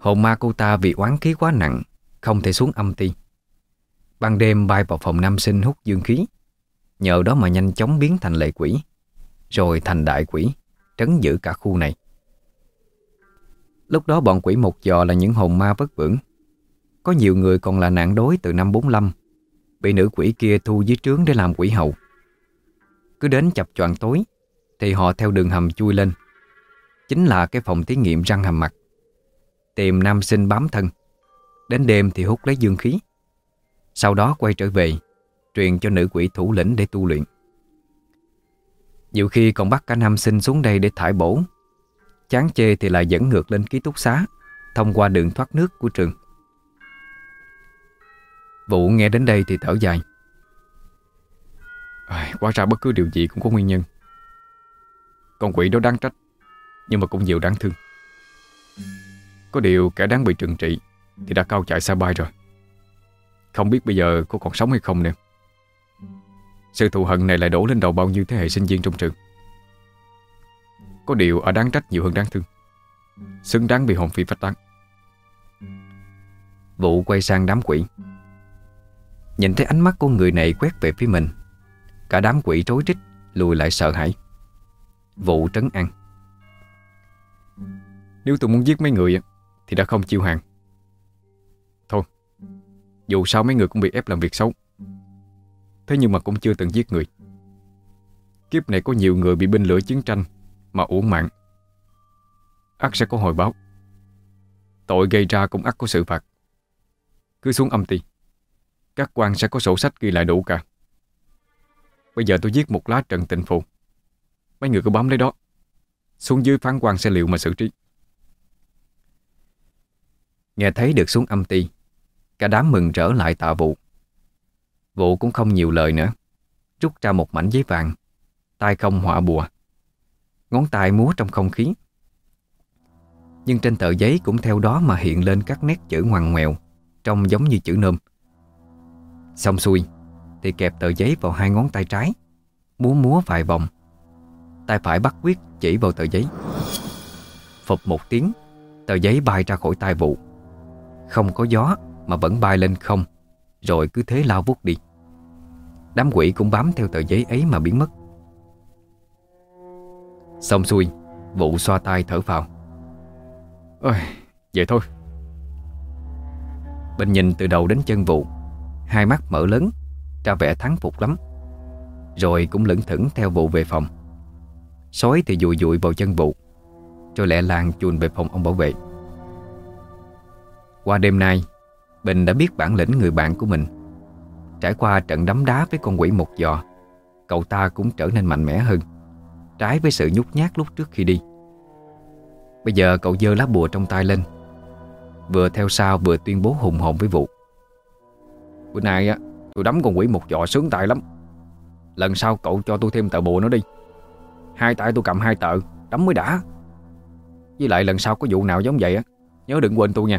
Hồn ma cô ta vì oán khí quá nặng, không thể xuống âm ti. Ban đêm bay vào phòng nam sinh hút dương khí, nhờ đó mà nhanh chóng biến thành lệ quỷ, rồi thành đại quỷ, trấn giữ cả khu này. Lúc đó bọn quỷ một giò là những hồn ma vất vưởng. Có nhiều người còn là nạn đói từ năm 45, bị nữ quỷ kia thu dưới trướng để làm quỷ hầu. Cứ đến chập choạng tối thì họ theo đường hầm chui lên, chính là cái phòng thí nghiệm răng hàm mặt, tìm nam sinh bám thân. Đến đêm thì hút lấy dương khí, sau đó quay trở về, truyền cho nữ quỷ thủ lĩnh để tu luyện. Nhiều khi còn bắt cả nam sinh xuống đây để thải bổ. Chán chê thì lại dẫn ngược lên ký túc xá, thông qua đường thoát nước của trường. Vũ nghe đến đây thì thở dài. Hóa ra bất cứ điều gì cũng có nguyên nhân. Con quỷ đó đáng trách, nhưng mà cũng nhiều đáng thương. Có điều kẻ đáng bị trừng trị thì đã cao chạy xa bay rồi. Không biết bây giờ có còn sống hay không nữa. Sự thù hận này lại đổ lên đầu bao nhiêu thế hệ sinh viên trong trường. Có điều ở đáng trách nhiều hơn đáng thương, xứng đáng bị hồn phi phách tán. Vũ quay sang đám quỷ, nhìn thấy ánh mắt của người này quét về phía mình. Cả đám quỷ rối rít lùi lại sợ hãi. Vũ trấn an. Nếu tôi muốn giết mấy người thì đã không chịu hàng. Thôi, dù sao mấy người cũng bị ép làm việc xấu, thế nhưng mà cũng chưa từng giết người. Kiếp này có nhiều người bị binh lửa chiến tranh mà uổng mạng, ắt sẽ có hồi báo. Tội gây ra cũng ắt có sự phạt. Cứ xuống âm ty, các quan sẽ có sổ sách ghi lại đủ cả. Bây giờ tôi viết một lá trận tịnh phù, mấy người cứ bám lấy đó, xuống dưới phán quan sẽ liệu mà xử trí. Nghe thấy được xuống âm ty, cả đám mừng rỡ lại tạ Vụ. Vụ cũng không nhiều lời nữa, rút ra một mảnh giấy vàng, tay không họa bùa, ngón tay múa trong không khí. Nhưng trên tờ giấy cũng theo đó mà hiện lên các nét chữ ngoằn ngoèo, trông giống như chữ nôm. Xong xuôi thì kẹp tờ giấy vào hai ngón tay trái, múa vài vòng. Tay phải bắt quyết chỉ vào tờ giấy. Phụp một tiếng, tờ giấy bay ra khỏi tay Vụ. Không có gió mà vẫn bay lên không, rồi cứ thế lao vút đi. Đám quỷ cũng bám theo tờ giấy ấy mà biến mất. Xong xuôi, Vụ xoa tay thở phào. Ôi, vậy thôi. Bình nhìn từ đầu đến chân Vụ, hai mắt mở lớn, ra vẻ thắng phục lắm. Rồi cũng lững thững theo Vụ về phòng. Sói thì dụi dụi vào chân Vụ, rồi lẹ làng chùn về phòng ông bảo vệ. Qua đêm nay, Bình đã biết bản lĩnh người bạn của mình. Trải qua trận đấm đá với con quỷ một giò, cậu ta cũng trở nên mạnh mẽ hơn, trái với sự nhút nhát lúc trước khi đi. Bây giờ cậu giơ lá bùa trong tay lên, vừa theo sau vừa tuyên bố hùng hồn với Vụ. Bữa nay tôi đấm con quỷ một giò sướng tay lắm. Lần sau cậu cho tôi thêm tờ bùa nữa đi. Hai tay tôi cầm hai tờ, đấm mới đã. Với lại lần sau có vụ nào giống vậy nhớ đừng quên tôi nha.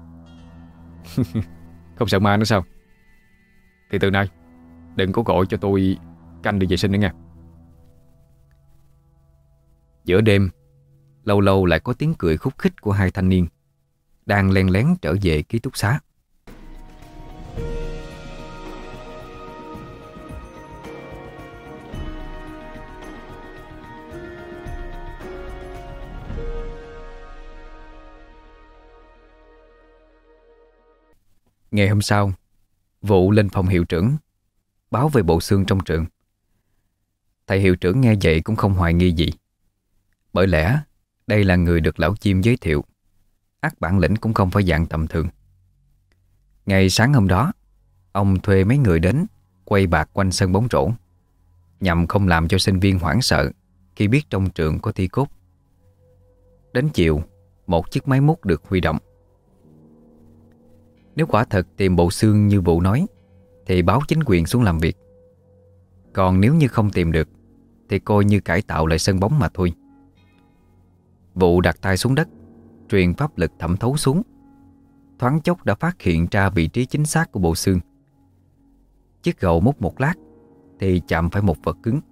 Không sợ ma nữa sao? Thì từ nay đừng có gọi cho tôi canh đi vệ sinh nữa nha. Giữa đêm, lâu lâu lại có tiếng cười khúc khích của hai thanh niên đang len lén trở về ký túc xá. Ngày hôm sau, Vụ lên phòng hiệu trưởng báo về bộ xương trong trường. Thầy hiệu trưởng nghe vậy cũng không hoài nghi gì, bởi lẽ đây là người được lão Chim giới thiệu, ắt bản lĩnh cũng không phải dạng tầm thường. Ngày sáng hôm đó, ông thuê mấy người đến quay bạt quanh sân bóng rổ, nhằm không làm cho sinh viên hoảng sợ khi biết trong trường có thi cốt. Đến chiều, một chiếc máy múc được huy động. Nếu quả thật tìm bộ xương như Vụ nói thì báo chính quyền xuống làm việc. Còn nếu như không tìm được thì coi như cải tạo lại sân bóng mà thôi. Vụ đặt tay xuống đất, truyền pháp lực thẩm thấu xuống. Thoáng chốc đã phát hiện ra vị trí chính xác của bộ xương. Chiếc gầu múc một lát thì chạm phải một vật cứng.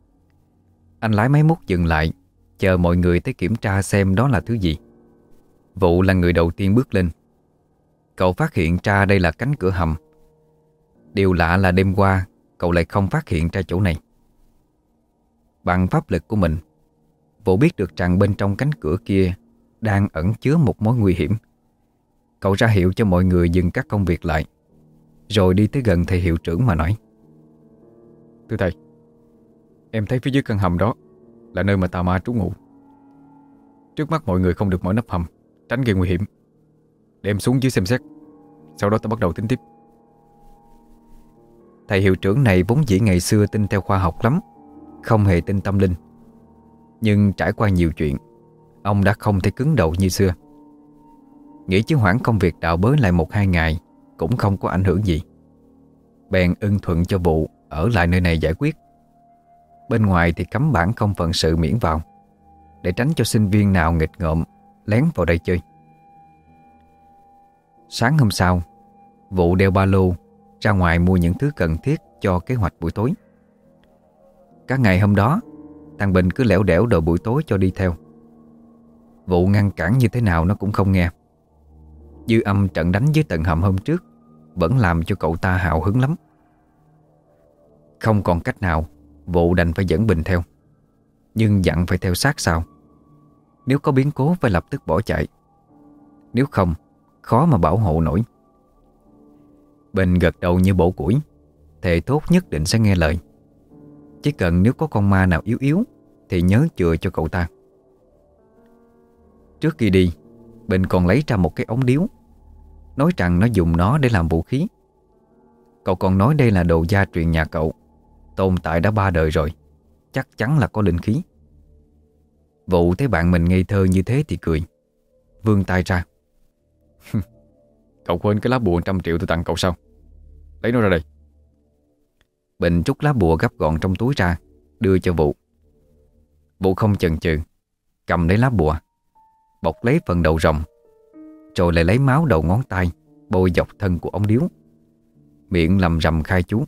Anh lái máy múc dừng lại, chờ mọi người tới kiểm tra xem đó là thứ gì. Vụ là người đầu tiên bước lên. Cậu phát hiện ra đây là cánh cửa hầm. Điều lạ là đêm qua cậu lại không phát hiện ra chỗ này. Bằng pháp lực của mình, Vũ biết được rằng bên trong cánh cửa kia đang ẩn chứa một mối nguy hiểm. Cậu ra hiệu cho mọi người dừng các công việc lại, rồi đi tới gần thầy hiệu trưởng mà nói: "Thưa thầy, em thấy phía dưới căn hầm đó là nơi mà tà ma trú ngụ. Trước mắt mọi người không được mở nắp hầm, tránh gây nguy hiểm. Để em xuống dưới xem xét, sau đó ta bắt đầu tính tiếp." Thầy hiệu trưởng này vốn dĩ ngày xưa tin theo khoa học lắm, không hề tin tâm linh. Nhưng trải qua nhiều chuyện, ông đã không thể cứng đầu như xưa. Nghĩ chứ hoãn công việc đào bới lại 1-2 ngày cũng không có ảnh hưởng gì, bèn ưng thuận cho Vụ ở lại nơi này giải quyết. Bên ngoài thì cấm bản không phận sự miễn vào, để tránh cho sinh viên nào nghịch ngợm lén vào đây chơi. Sáng hôm sau, Vụ đeo ba lô ra ngoài mua những thứ cần thiết cho kế hoạch buổi tối. Các ngày hôm đó, thằng Bình cứ lẻo đẻo đòi buổi tối cho đi theo. Vụ ngăn cản như thế nào nó cũng không nghe. Dư âm trận đánh với tầng hầm hôm trước vẫn làm cho cậu ta hào hứng lắm. Không còn cách nào, Vụ đành phải dẫn Bình theo, nhưng dặn phải theo sát sau. Nếu có biến cố phải lập tức bỏ chạy, nếu không khó mà bảo hộ nổi. Bình gật đầu như bổ củi, thề thốt nhất định sẽ nghe lời. Chỉ cần nếu có con ma nào yếu yếu thì nhớ chừa cho cậu ta. Trước khi đi, Bình còn lấy ra một cái ống điếu, nói rằng nó dùng nó để làm vũ khí. Cậu còn nói đây là đồ gia truyền nhà cậu, tồn tại đã 3 đời rồi, chắc chắn là có linh khí. Vụ thấy bạn mình ngây thơ như thế thì cười, vươn tay ra: "Cậu quên cái lá bùa 100 triệu tôi tặng cậu sao? Lấy nó ra đây." Bình trút lá bùa gấp gọn trong túi ra, đưa cho Vụ. Vụ không chần chừ, cầm lấy lá bùa, bọc lấy phần đầu rồng, rồi lại lấy máu đầu ngón tay bôi dọc thân của ống điếu, miệng lầm rầm khai chú.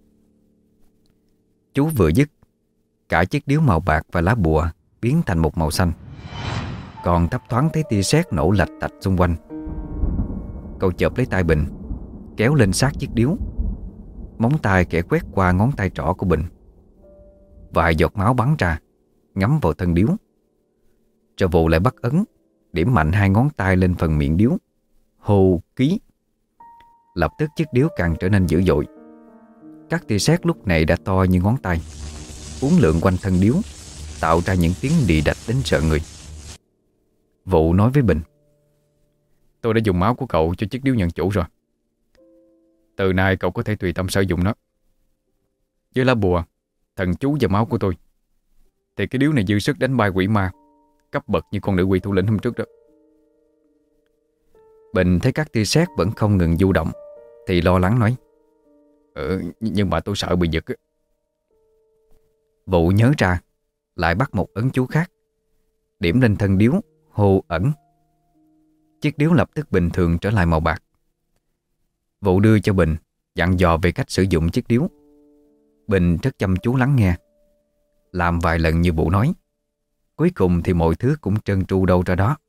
Chú vừa dứt, cả chiếc điếu màu bạc và lá bùa biến thành một màu xanh, còn thấp thoáng thấy tia sét nổ lạch tạch xung quanh. Cậu chộp lấy tay Bình, kéo lên sát chiếc điếu, móng tay kẻ quét qua ngón tay trỏ của Bình. Vài giọt máu bắn ra, ngấm vào thân điếu. Rồi Vụ lại bắt ấn, điểm mạnh 2 ngón tay lên phần miệng điếu, hô ký. Lập tức chiếc điếu càng trở nên dữ dội. Các tia sét lúc này đã to như ngón tay, uốn lượn quanh thân điếu, tạo ra những tiếng đì đạch đến sợ người. Vụ nói với Bình: "Tôi đã dùng máu của cậu cho chiếc điếu nhận chủ rồi. Từ nay cậu có thể tùy tâm sử dụng nó. Với lá bùa, thần chú và máu của tôi, thì cái điếu này dư sức đánh bay quỷ ma cấp bậc như con nữ quỷ thủ lĩnh hôm trước đó." Bình thấy các tia sét vẫn không ngừng du động thì lo lắng nói: Nhưng mà tôi sợ bị giật á." Vụ nhớ ra, lại bắt một ấn chú khác, điểm lên thân điếu, hô ẩn. Chiếc điếu lập tức bình thường trở lại màu bạc. Vụ đưa cho Bình, dặn dò về cách sử dụng chiếc điếu. Bình rất chăm chú lắng nghe, làm vài lần như Vụ nói. Cuối cùng thì mọi thứ cũng trơn tru đâu ra đó.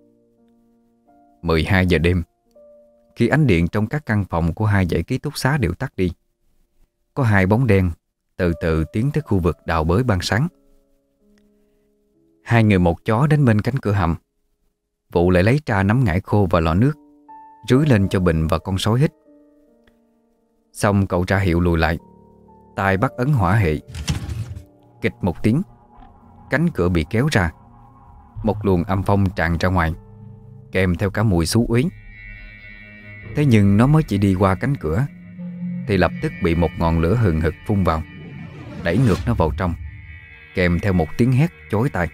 12 giờ đêm, khi ánh điện trong các căn phòng của 2 dãy ký túc xá đều tắt đi, có 2 bóng đen từ từ tiến tới khu vực đào bới ban sáng. 2 người một chó đến bên cánh cửa hầm. Vụ lại lấy ra nắm ngải khô và lọ nước, rưới lên cho Bình và con sói hít. Xong cậu ra hiệu lùi lại, tay bắt ấn hỏa hệ. Kịch một tiếng, cánh cửa bị kéo ra. Một luồng âm phong tràn ra ngoài, kèm theo cả mùi xú uế. Thế nhưng nó mới chỉ đi qua cánh cửa thì lập tức bị một ngọn lửa hừng hực phun vào, đẩy ngược nó vào trong, kèm theo một tiếng hét chói tai.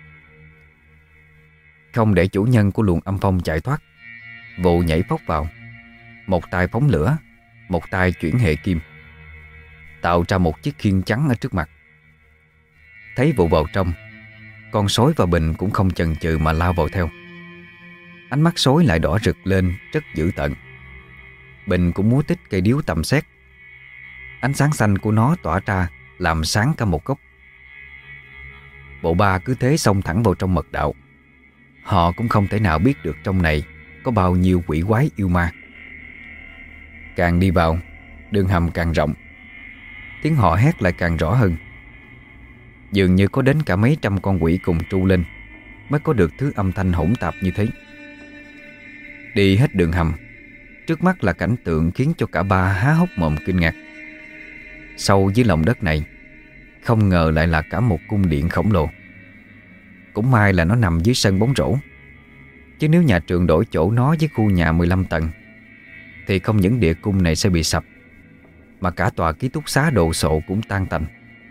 Không để chủ nhân của luồng âm phong chạy thoát, Vụ nhảy phóc vào, một tay phóng lửa, một tay chuyển hệ kim, tạo ra một chiếc khiên trắng ở trước mặt. Thấy Vụ vào trong, con sói và Bình cũng không chần chừ mà lao vào theo. Ánh mắt sói lại đỏ rực lên rất dữ tợn. Bình cũng múa tích cây điếu tầm xét. Ánh sáng xanh của nó tỏa ra làm sáng cả một góc. Bộ ba cứ thế xông thẳng vào trong mật đạo. Họ cũng không thể nào biết được trong này có bao nhiêu quỷ quái yêu ma. Càng đi vào, đường hầm càng rộng, tiếng họ hét lại càng rõ hơn. Dường như có đến cả mấy trăm con quỷ cùng tru lên mới có được thứ âm thanh hỗn tạp như thế. Đi hết đường hầm, trước mắt là cảnh tượng khiến cho cả ba há hốc mồm kinh ngạc. Sâu dưới lòng đất này, không ngờ lại là cả một cung điện khổng lồ. Cũng may là nó nằm dưới sân bóng rổ, chứ nếu nhà trường đổi chỗ nó với khu nhà 15 tầng thì không những địa cung này sẽ bị sập, mà cả tòa ký túc xá đồ sộ cũng tan tành.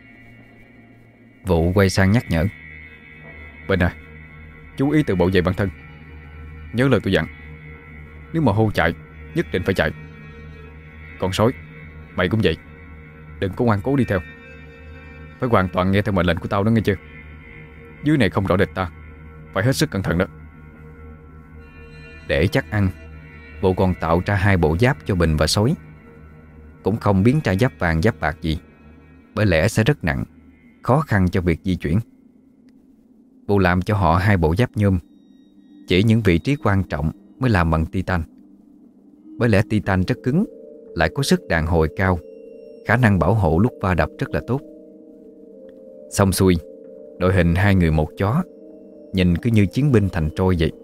Vụ quay sang nhắc nhở: "Bình à, chú ý tự bảo vệ bản thân. Nhớ lời tôi dặn, nếu mà hô chạy, nhất định phải chạy. Còn sói, mày cũng vậy, đừng có ngoan cố đi theo. Phải hoàn toàn nghe theo mệnh lệnh của tao đó, nghe chưa? Dưới này không rõ địch ta, phải hết sức cẩn thận đó." Để chắc ăn, Vụ còn tạo ra 2 bộ giáp cho Bình và sói. Cũng không biến ra giáp vàng giáp bạc gì, bởi lẽ sẽ rất nặng, khó khăn cho việc di chuyển. Vụ làm cho họ 2 bộ giáp nhôm, chỉ những vị trí quan trọng mới làm bằng titan. Bởi lẽ titan rất cứng, lại có sức đàn hồi cao, khả năng bảo hộ lúc va đập rất là tốt. Xong xuôi, đội hình 2 người 1 chó, nhìn cứ như chiến binh thành trôi vậy.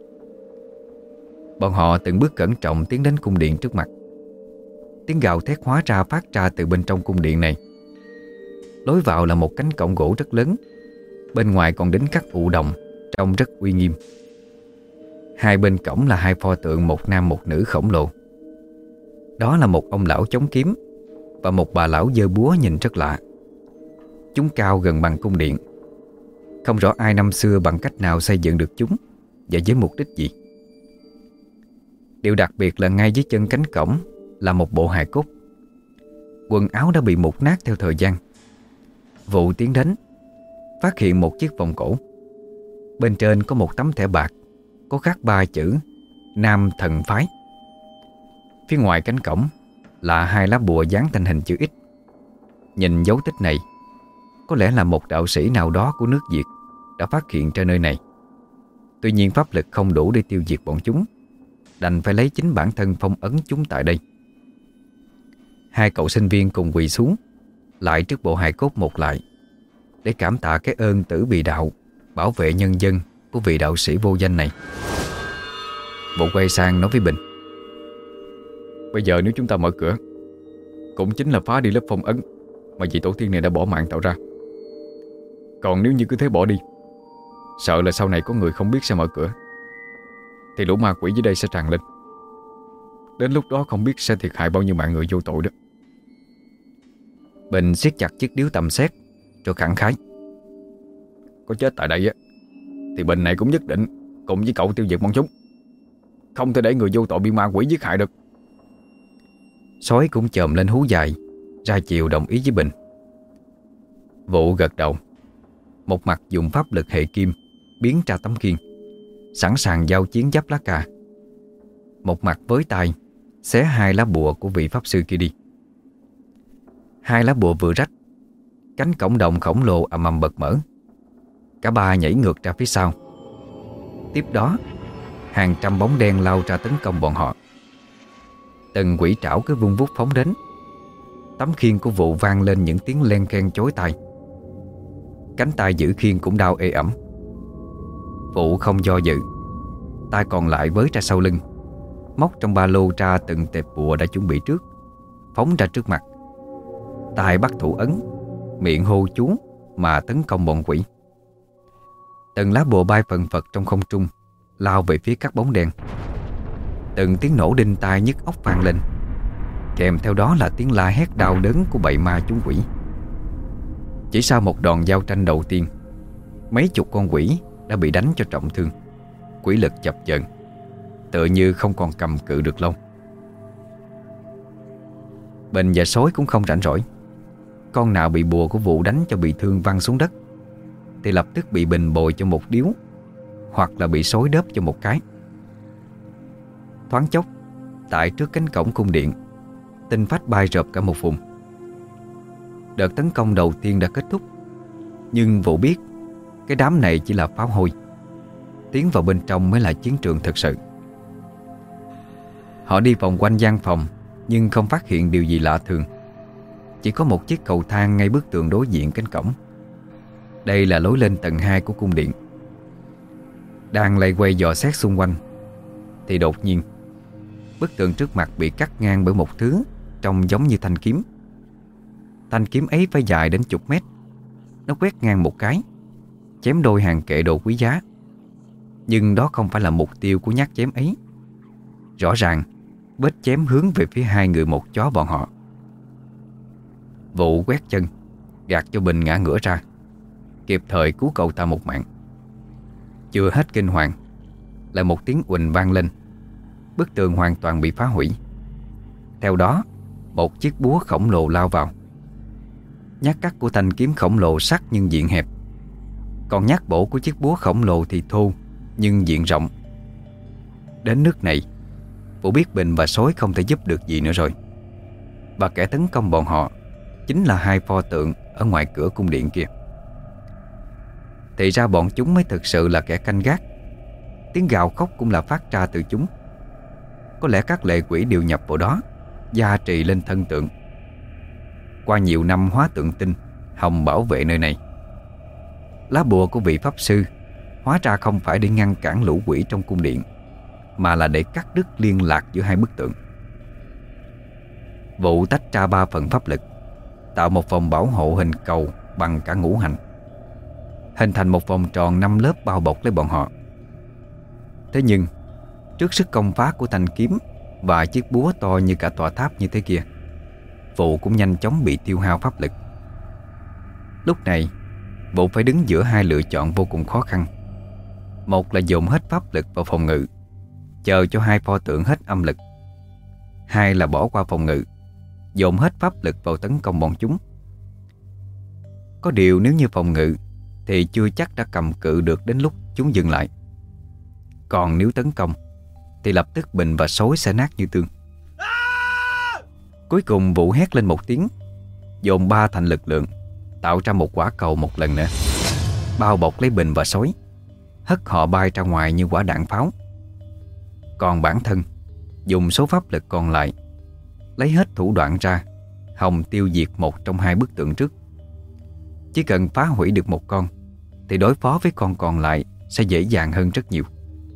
Bọn họ từng bước cẩn trọng tiến đến cung điện trước mặt. Tiếng gào thét hóa ra phát ra từ bên trong cung điện này. Lối vào là một cánh cổng gỗ rất lớn, bên ngoài còn đính khắc ụ đồng, trông rất uy nghiêm. 2 bên cổng là 2 pho tượng, một nam một nữ khổng lồ. Đó là một ông lão chống kiếm và một bà lão giơ búa nhìn rất lạ. Chúng cao gần bằng cung điện. Không rõ ai năm xưa bằng cách nào xây dựng được chúng và với mục đích gì. Điều đặc biệt là ngay dưới chân cánh cổng là một bộ hài cốt. Quần áo đã bị mục nát theo thời gian. Vụ tiến đến, phát hiện một chiếc vòng cổ. Bên trên có một tấm thẻ bạc có khắc 3 chữ Nam Thần Phái. Phía ngoài cánh cổng là 2 lá bùa dán thành hình chữ X. Nhìn dấu tích này, có lẽ là một đạo sĩ nào đó của nước Việt đã phát hiện ra nơi này. Tuy nhiên pháp lực không đủ để tiêu diệt bọn chúng, đành phải lấy chính bản thân phong ấn chúng tại đây. 2 cậu sinh viên cùng quỳ xuống lại trước bộ hài cốt một lại, để cảm tạ cái ơn tử bị đạo bảo vệ nhân dân của vị đạo sĩ vô danh này. Bộ quay sang nói với Bình: "Bây giờ nếu chúng ta mở cửa, cũng chính là phá đi lớp phong ấn mà vị tổ tiên này đã bỏ mạng tạo ra. Còn nếu như cứ thế bỏ đi, sợ là sau này có người không biết sẽ mở cửa, thì lũ ma quỷ dưới đây sẽ tràn lên. Đến lúc đó không biết sẽ thiệt hại bao nhiêu mạng người vô tội đó." Bình siết chặt chiếc điếu tầm xét rồi khẳng khái: "Có chết tại đây á, thì Bình này cũng nhất định cùng với cậu tiêu diệt bọn chúng. Không thể để người vô tội bị ma quỷ giết hại được." Sói cũng chồm lên hú dài, ra chiều đồng ý với Bình. Vụ gật đầu, một mặt dùng pháp lực hệ kim biến ra tấm khiên, sẵn sàng giao chiến giáp lá cà. Một mặt với tay xé 2 lá bùa của vị pháp sư kia đi. 2 lá bùa vừa rách, cánh cổng đồng khổng lồ ầm ầm bật mở. Cả ba nhảy ngược ra phía sau. Tiếp đó, hàng trăm bóng đen lao ra tấn công bọn họ. Từng quỷ trảo cứ vung vút phóng đến. Tấm khiên của Vụ vang lên những tiếng len keng chói tai. Cánh tay giữ khiên cũng đau ê ẩm. Vụ không do dự, tay còn lại với ra sau lưng, móc trong ba lô ra từng tệp bùa đã chuẩn bị trước, phóng ra trước mặt. Tay bắt thủ ấn, miệng hô chú mà tấn công bọn quỷ. Từng lá bùa bay phần phật trong không trung, lao về phía các bóng đen. Từng tiếng nổ đinh tai nhức óc vang lên, kèm theo đó là tiếng la hét đau đớn của bầy ma chúng quỷ. Chỉ sau một đòn giao tranh đầu tiên, mấy chục con quỷ đã bị đánh cho trọng thương, quỷ lực chập chờn, tựa như không còn cầm cự được lâu. Bình và sói cũng không rảnh rỗi. Con nào bị bùa của Vụ đánh cho bị thương văng xuống đất thì lập tức bị Bình bồi cho một điếu, hoặc là bị sói đớp cho một cái. Thoáng chốc, tại trước cánh cổng cung điện, tinh phách bay rợp cả một vùng. Đợt tấn công đầu tiên đã kết thúc, nhưng Vụ biết cái đám này chỉ là pháo hôi. tiến vào bên trong mới là chiến trường thực sự. Họ đi vòng quanh gian phòng nhưng không phát hiện điều gì lạ thường. Chỉ có một chiếc cầu thang ngay bức tường đối diện cánh cổng. Đây là lối lên tầng 2 của cung điện. Đang lay quay dò xét xung quanh thì đột nhiên bức tường trước mặt bị cắt ngang bởi một thứ trông giống như thanh kiếm. Thanh kiếm ấy phải dài đến chục mét. Nó quét ngang một cái, chém đôi hàng kệ đồ quý giá. Nhưng đó không phải là mục tiêu của nhát chém ấy. Rõ ràng vết chém hướng về phía hai người một chó bọn họ. Vụ quét chân gạt cho Bình ngã ngửa ra, kịp thời cứu cậu ta một mạng. Chưa hết kinh hoàng, lại một tiếng uỳnh vang lên. Bức tường hoàn toàn bị phá hủy. Theo đó, một chiếc búa khổng lồ lao vào. Nhát cắt của thanh kiếm khổng lồ sắc nhưng diện hẹp, còn nhát bổ của chiếc búa khổng lồ thì thô nhưng diện rộng. Đến nước này, Vũ biết Bình và Sói không thể giúp được gì nữa rồi. Và kẻ tấn công bọn họ chính là hai pho tượng ở ngoài cửa cung điện kia. Thì ra bọn chúng mới thực sự là kẻ canh gác. Tiếng gào khóc cũng là phát ra từ chúng. Có lẽ các lệ quỷ đều nhập vào đó, gia trì lên thân tượng. Qua nhiều năm hóa tượng tinh hòng bảo vệ nơi này, lá bùa của vị pháp sư hóa ra không phải để ngăn cản lũ quỷ trong cung điện, mà là để cắt đứt liên lạc giữa hai bức tượng. Vụ tách ra 3 phần pháp lực, tạo một vòng bảo hộ hình cầu bằng cả ngũ hành, hình thành một vòng tròn 5 lớp bao bọc lấy bọn họ. Thế nhưng trước sức công phá của thanh kiếm và chiếc búa to như cả tòa tháp như thế kia, Vụ cũng nhanh chóng bị tiêu hao pháp lực. Lúc này Vụ phải đứng giữa hai lựa chọn vô cùng khó khăn. Một là dồn hết pháp lực vào phòng ngự, chờ cho hai pho tượng hết âm lực. Hai là bỏ qua phòng ngự, dồn hết pháp lực vào tấn công bọn chúng. Có điều nếu như phòng ngự thì chưa chắc đã cầm cự được đến lúc chúng dừng lại. Còn nếu tấn công thì lập tức Bình và Sói sẽ nát như tương. Cuối cùng Vũ hét lên một tiếng, dồn 3 thành lực lượng, tạo ra một quả cầu một lần nữa, bao bọc lấy Bình và Sói, hất họ bay ra ngoài như quả đạn pháo. Còn bản thân dùng số pháp lực còn lại, lấy hết thủ đoạn ra, hòng tiêu diệt một trong hai bức tượng trước. Chỉ cần phá hủy được một con thì đối phó với con còn lại sẽ dễ dàng hơn rất nhiều.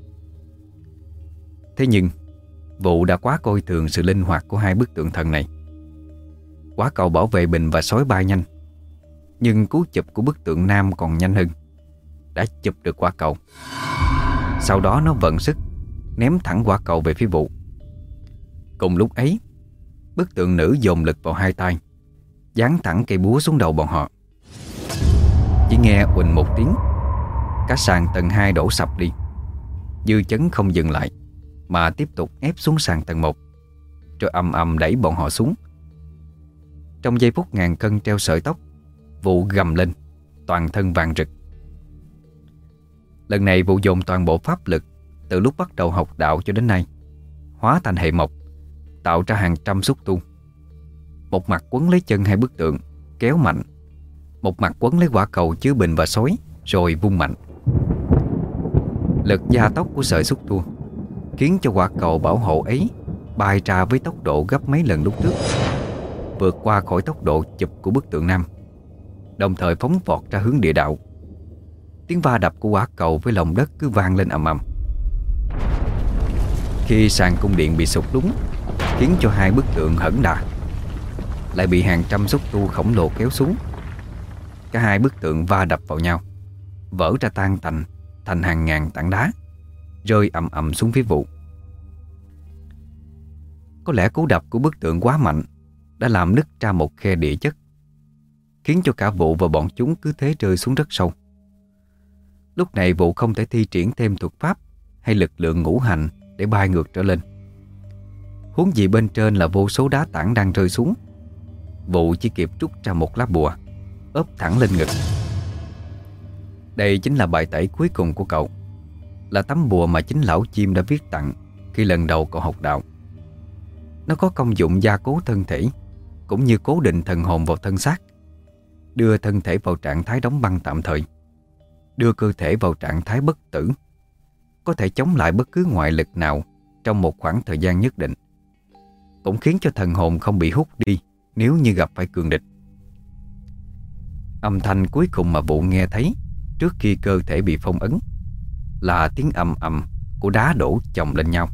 Thế nhưng Vụ đã quá coi thường sự linh hoạt của hai bức tượng thần này. Quả cầu bảo vệ Bình và Sói bay nhanh, nhưng cú chụp của bức tượng nam còn nhanh hơn, đã chụp được quả cầu. Sau đó nó vận sức ném thẳng quả cầu về phía Vụ. Cùng lúc ấy, bức tượng nữ dồn lực vào hai tay, giáng thẳng cây búa xuống đầu bọn họ. Chỉ nghe uỳnh một tiếng, cả sàn tầng 2 đổ sập đi. Dư chấn không dừng lại mà tiếp tục ép xuống sàn tầng 1, rồi ầm ầm đẩy bọn họ xuống. Trong giây phút ngàn cân treo sợi tóc, Vụ gầm lên, toàn thân vàng rực. Lần này Vụ dồn toàn bộ pháp lực từ lúc bắt đầu học đạo cho đến nay, hóa thành hệ mộc, tạo ra hàng trăm xúc tu. Một mặt quấn lấy chân hai bức tượng, kéo mạnh, một mặt quấn lấy quả cầu chứa Bình và Sói, rồi vung mạnh. Lực gia tốc của sợi xúc tu khiến cho quả cầu bảo hộ ấy bay ra với tốc độ gấp mấy lần lúc trước, vượt qua khỏi tốc độ chụp của bức tượng nam, đồng thời phóng vọt ra hướng địa đạo. Tiếng va đập của quả cầu với lòng đất cứ vang lên ầm ầm. Khi sàn cung điện bị sụt lún, khiến cho hai bức tượng hẫng đà, lại bị hàng trăm xúc tu khổng lồ kéo xuống. Cả hai bức tượng va đập vào nhau, vỡ ra tan tành thành hàng ngàn tảng đá, rơi ầm ầm xuống phía Vụ. Có lẽ cú đập của bức tượng quá mạnh đã làm nứt ra một khe địa chất, khiến cho cả Vụ và bọn chúng cứ thế rơi xuống rất sâu. Lúc này Vụ không thể thi triển thêm thuật pháp hay lực lượng ngũ hành để bay ngược trở lên. Huống gì bên trên là vô số đá tảng đang rơi xuống. Vụ chỉ kịp rút ra một lá bùa, ốp thẳng lên ngực. Đây chính là bài tẩy cuối cùng của cậu, là tấm bùa mà chính lão chim đã viết tặng khi lần đầu cậu học đạo. Nó có công dụng gia cố thân thể, cũng như cố định thần hồn vào thân xác, đưa thân thể vào trạng thái đóng băng tạm thời, đưa cơ thể vào trạng thái bất tử, có thể chống lại bất cứ ngoại lực nào trong một khoảng thời gian nhất định, cũng khiến cho thần hồn không bị hút đi nếu như gặp phải cường địch. Âm thanh cuối cùng mà Vụ nghe thấy trước khi cơ thể bị phong ấn là tiếng ầm ầm của đá đổ chồng lên nhau.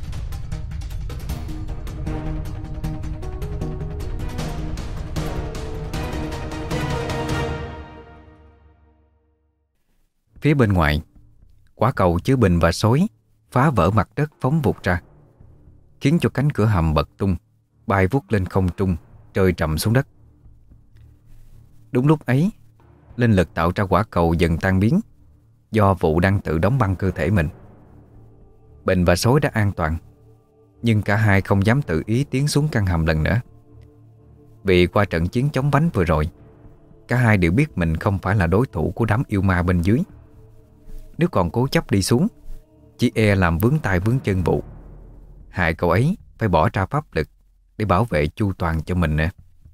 Phía bên ngoài, quả cầu chứa bình và xối phá vỡ mặt đất phóng vụt ra, khiến cho cánh cửa hầm bật tung, bay vút lên không trung, rơi trầm xuống đất. Đúng lúc ấy, linh lực tạo ra quả cầu dần tan biến, do Vụ đang tự đóng băng cơ thể mình. Bình và xối đã an toàn, nhưng cả hai không dám tự ý tiến xuống căn hầm lần nữa. Vì qua trận chiến chống vánh vừa rồi, cả hai đều biết mình không phải là đối thủ của đám yêu ma bên dưới. Nếu còn cố chấp đi xuống, chỉ e làm vướng tay vướng chân Vụ, hại cậu ấy phải bỏ ra pháp lực để bảo vệ chu toàn cho mình nè.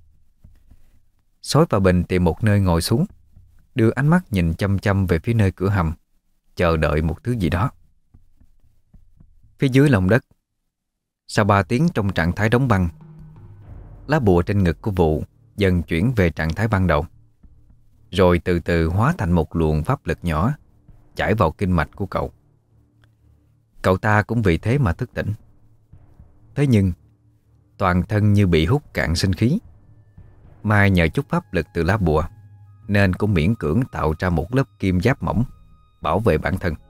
Sói và Bình tìm một nơi ngồi xuống, đưa ánh mắt nhìn chăm chăm về phía nơi cửa hầm, chờ đợi một thứ gì đó. Phía dưới lòng đất, sau 3 tiếng trong trạng thái đóng băng, lá bùa trên ngực của Vụ dần chuyển về trạng thái ban đầu, rồi từ từ hóa thành một luồng pháp lực nhỏ chảy vào kinh mạch của cậu. Cậu ta cũng vì thế mà thức tỉnh. Thế nhưng toàn thân như bị hút cạn sinh khí. Mai nhờ chút pháp lực từ lá bùa nên cũng miễn cưỡng tạo ra một lớp kim giáp mỏng bảo vệ bản thân.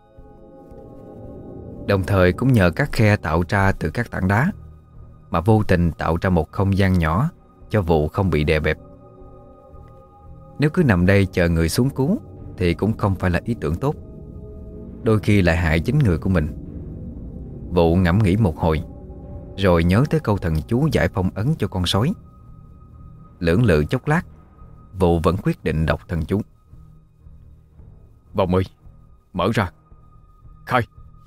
Đồng thời cũng nhờ các khe tạo ra từ các tảng đá mà vô tình tạo ra một không gian nhỏ cho Vụ không bị đè bẹp. Nếu cứ nằm đây chờ người xuống cứu thì cũng không phải là ý tưởng tốt, đôi khi lại hại chính người của mình. Vụ ngẫm nghĩ một hồi, rồi nhớ tới câu thần chú giải phong ấn cho con sói. Lưỡng lự chốc lát, Vụ vẫn quyết định đọc thần chú. Vòng ơi, mở ra, khai.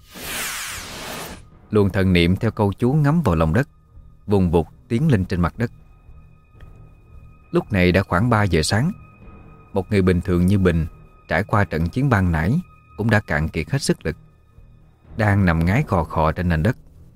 Luồng thần niệm theo câu chú ngấm vào lòng đất, vùng vụt tiến lên trên mặt đất. Lúc này đã khoảng 3 giờ sáng. Một người bình thường như Bình, trải qua trận chiến ban nãy, cũng đã cạn kiệt hết sức lực, đang nằm ngái khò khò trên nền đất.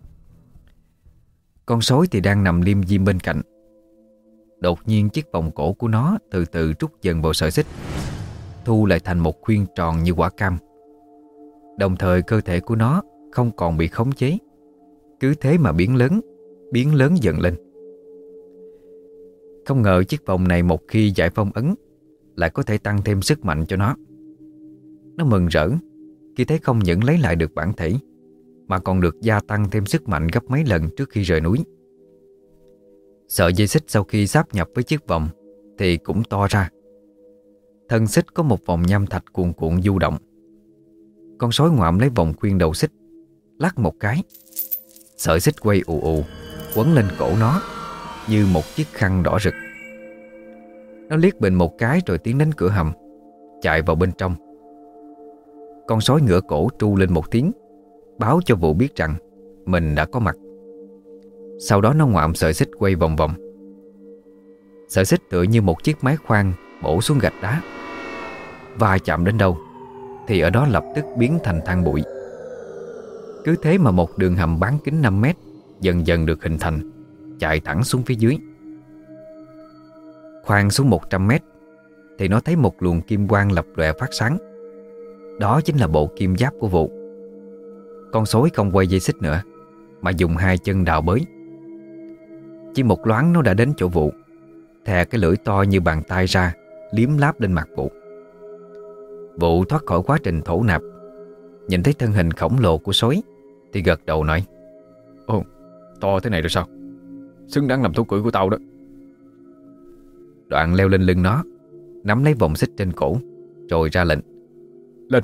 Con sói thì đang nằm liêm diêm bên cạnh. Đột nhiên chiếc vòng cổ của nó từ từ rút dần vào sợi xích, thu lại thành một khuyên tròn như quả cam. Đồng thời cơ thể của nó không còn bị khống chế, cứ thế mà biến lớn dần lên. Không ngờ chiếc vòng này một khi giải phong ấn lại có thể tăng thêm sức mạnh cho nó. Nó mừng rỡ khi thấy không những lấy lại được bản thể, mà còn được gia tăng thêm sức mạnh gấp mấy lần trước khi rời núi. Sợi dây xích sau khi sáp nhập với chiếc vòng thì cũng to ra. Thân xích có một vòng nham thạch cuồn cuộn du động. Con sói ngoạm lấy vòng khuyên đầu xích, lắc một cái, sợi xích quay ù ù quấn lên cổ nó như một chiếc khăn đỏ rực. Nó liếc Bình một cái rồi tiến đến cửa hầm, chạy vào bên trong. Con sói ngửa cổ tru lên một tiếng, báo cho Vụ biết rằng mình đã có mặt. Sau đó nó ngoạm sợi xích quay vòng vòng. Sợi xích tựa như một chiếc máy khoan bổ xuống gạch đá, va chạm đến đâu thì ở đó lập tức biến thành than bụi. Cứ thế mà một đường hầm bán kính 5 mét dần dần được hình thành, chạy thẳng xuống phía dưới. Khoan xuống 100 mét thì nó thấy một luồng kim quang lập lòe phát sáng. Đó chính là bộ kim giáp của Vụ. Con sói không quay dây xích nữa, mà dùng 2 chân đào bới. Chỉ một loáng nó đã đến chỗ Vụ, thè cái lưỡi to như bàn tay ra, liếm láp lên mặt Vụ. Vụ thoát khỏi quá trình thổ nạp, nhìn thấy thân hình khổng lồ của sói thì gật đầu nói: Ồ, to thế này rồi sao? Xứng đáng làm thú cưỡi của tao đó. Đoạn leo lên lưng nó, nắm lấy vòng xích trên cổ, rồi ra lệnh: Lên.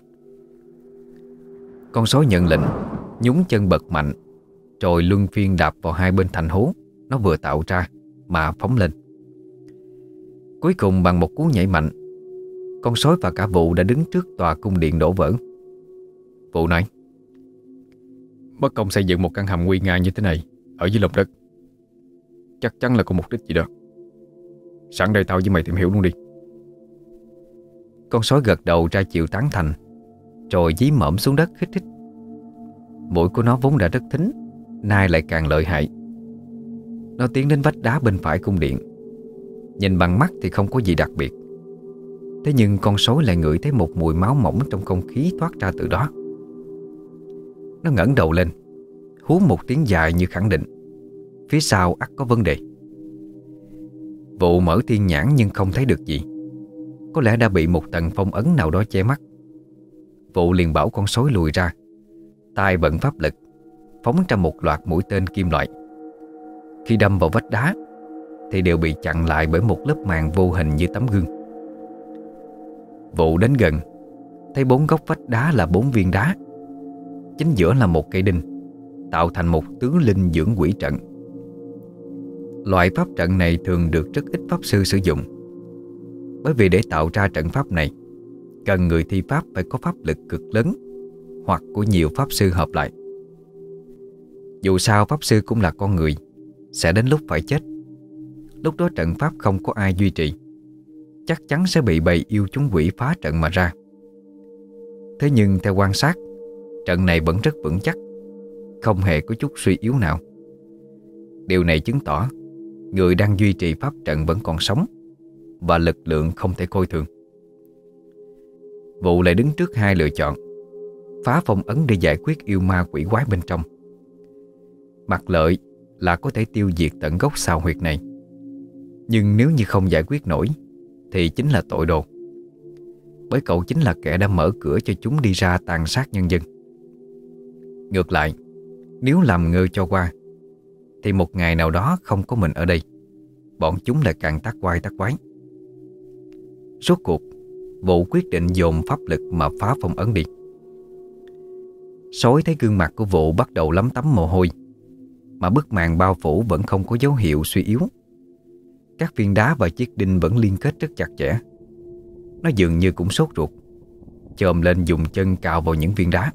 Con sói nhận lệnh, nhún chân bật mạnh, rồi luân phiên đạp vào 2 bên thành hố nó vừa tạo ra mà phóng lên. Cuối cùng bằng một cú nhảy mạnh, con sói và cả Vụ đã đứng trước tòa cung điện đổ vỡ. Vụ nói: Mất công xây dựng một căn hầm nguy nga như thế này ở dưới lòng đất, chắc chắn là có mục đích gì đó. Sẵn đây tao với mày tìm hiểu luôn đi. Con sói gật đầu ra chịu tán thành, rồi dí mõm xuống đất hít hít, Mũi của nó vốn đã rất thính, nay lại càng lợi hại. Nó tiến đến vách đá bên phải cung điện. Nhìn bằng mắt thì không có gì đặc biệt, thế nhưng con sói lại ngửi thấy một mùi máu mỏng trong không khí thoát ra từ đó. Nó ngẩng đầu lên, hú một tiếng dài như khẳng định phía sau ắt có vấn đề. Vụ mở thiên nhãn nhưng không thấy được gì. Có lẽ đã bị một tầng phong ấn nào đó che mắt. Vụ liền bảo con sói lùi ra, tay vận pháp lực, phóng ra một loạt mũi tên kim loại. Khi đâm vào vách đá thì đều bị chặn lại bởi một lớp màng vô hình như tấm gương. Vụ đến gần, thấy 4 góc vách đá là 4 viên đá, chính giữa là một cây đinh, tạo thành một tướng linh dưỡng quỷ trận. Loại pháp trận này thường được rất ít pháp sư sử dụng, bởi vì để tạo ra trận pháp này cần người thi pháp phải có pháp lực cực lớn hoặc của nhiều pháp sư hợp lại. Dù sao pháp sư cũng là con người, sẽ đến lúc phải chết. Lúc đó trận pháp không có ai duy trì, chắc chắn sẽ bị bầy yêu chúng quỷ phá trận mà ra. Thế nhưng theo quan sát, trận này vẫn rất vững chắc, không hề có chút suy yếu nào. Điều này chứng tỏ người đang duy trì pháp trận vẫn còn sống và lực lượng không thể coi thường. Vụ lại đứng trước hai lựa chọn: phá phong ấn để giải quyết yêu ma quỷ quái bên trong. Mặt lợi là có thể tiêu diệt tận gốc xào huyệt này, nhưng nếu như không giải quyết nổi thì chính là tội đồ, bởi cậu chính là kẻ đã mở cửa cho chúng đi ra tàn sát nhân dân. Ngược lại, nếu làm ngơ cho qua thì một ngày nào đó không có mình ở đây, bọn chúng lại càng tác oai tác quái. Rốt cuộc, Vụ quyết định dồn pháp lực mà phá phong ấn đi. Sói thấy gương mặt của Vụ bắt đầu lấm tấm mồ hôi, mà bức màn bao phủ vẫn không có dấu hiệu suy yếu. Các viên đá và chiếc đinh vẫn liên kết rất chặt chẽ. Nó dường như cũng sốt ruột, chồm lên dùng chân cào vào những viên đá.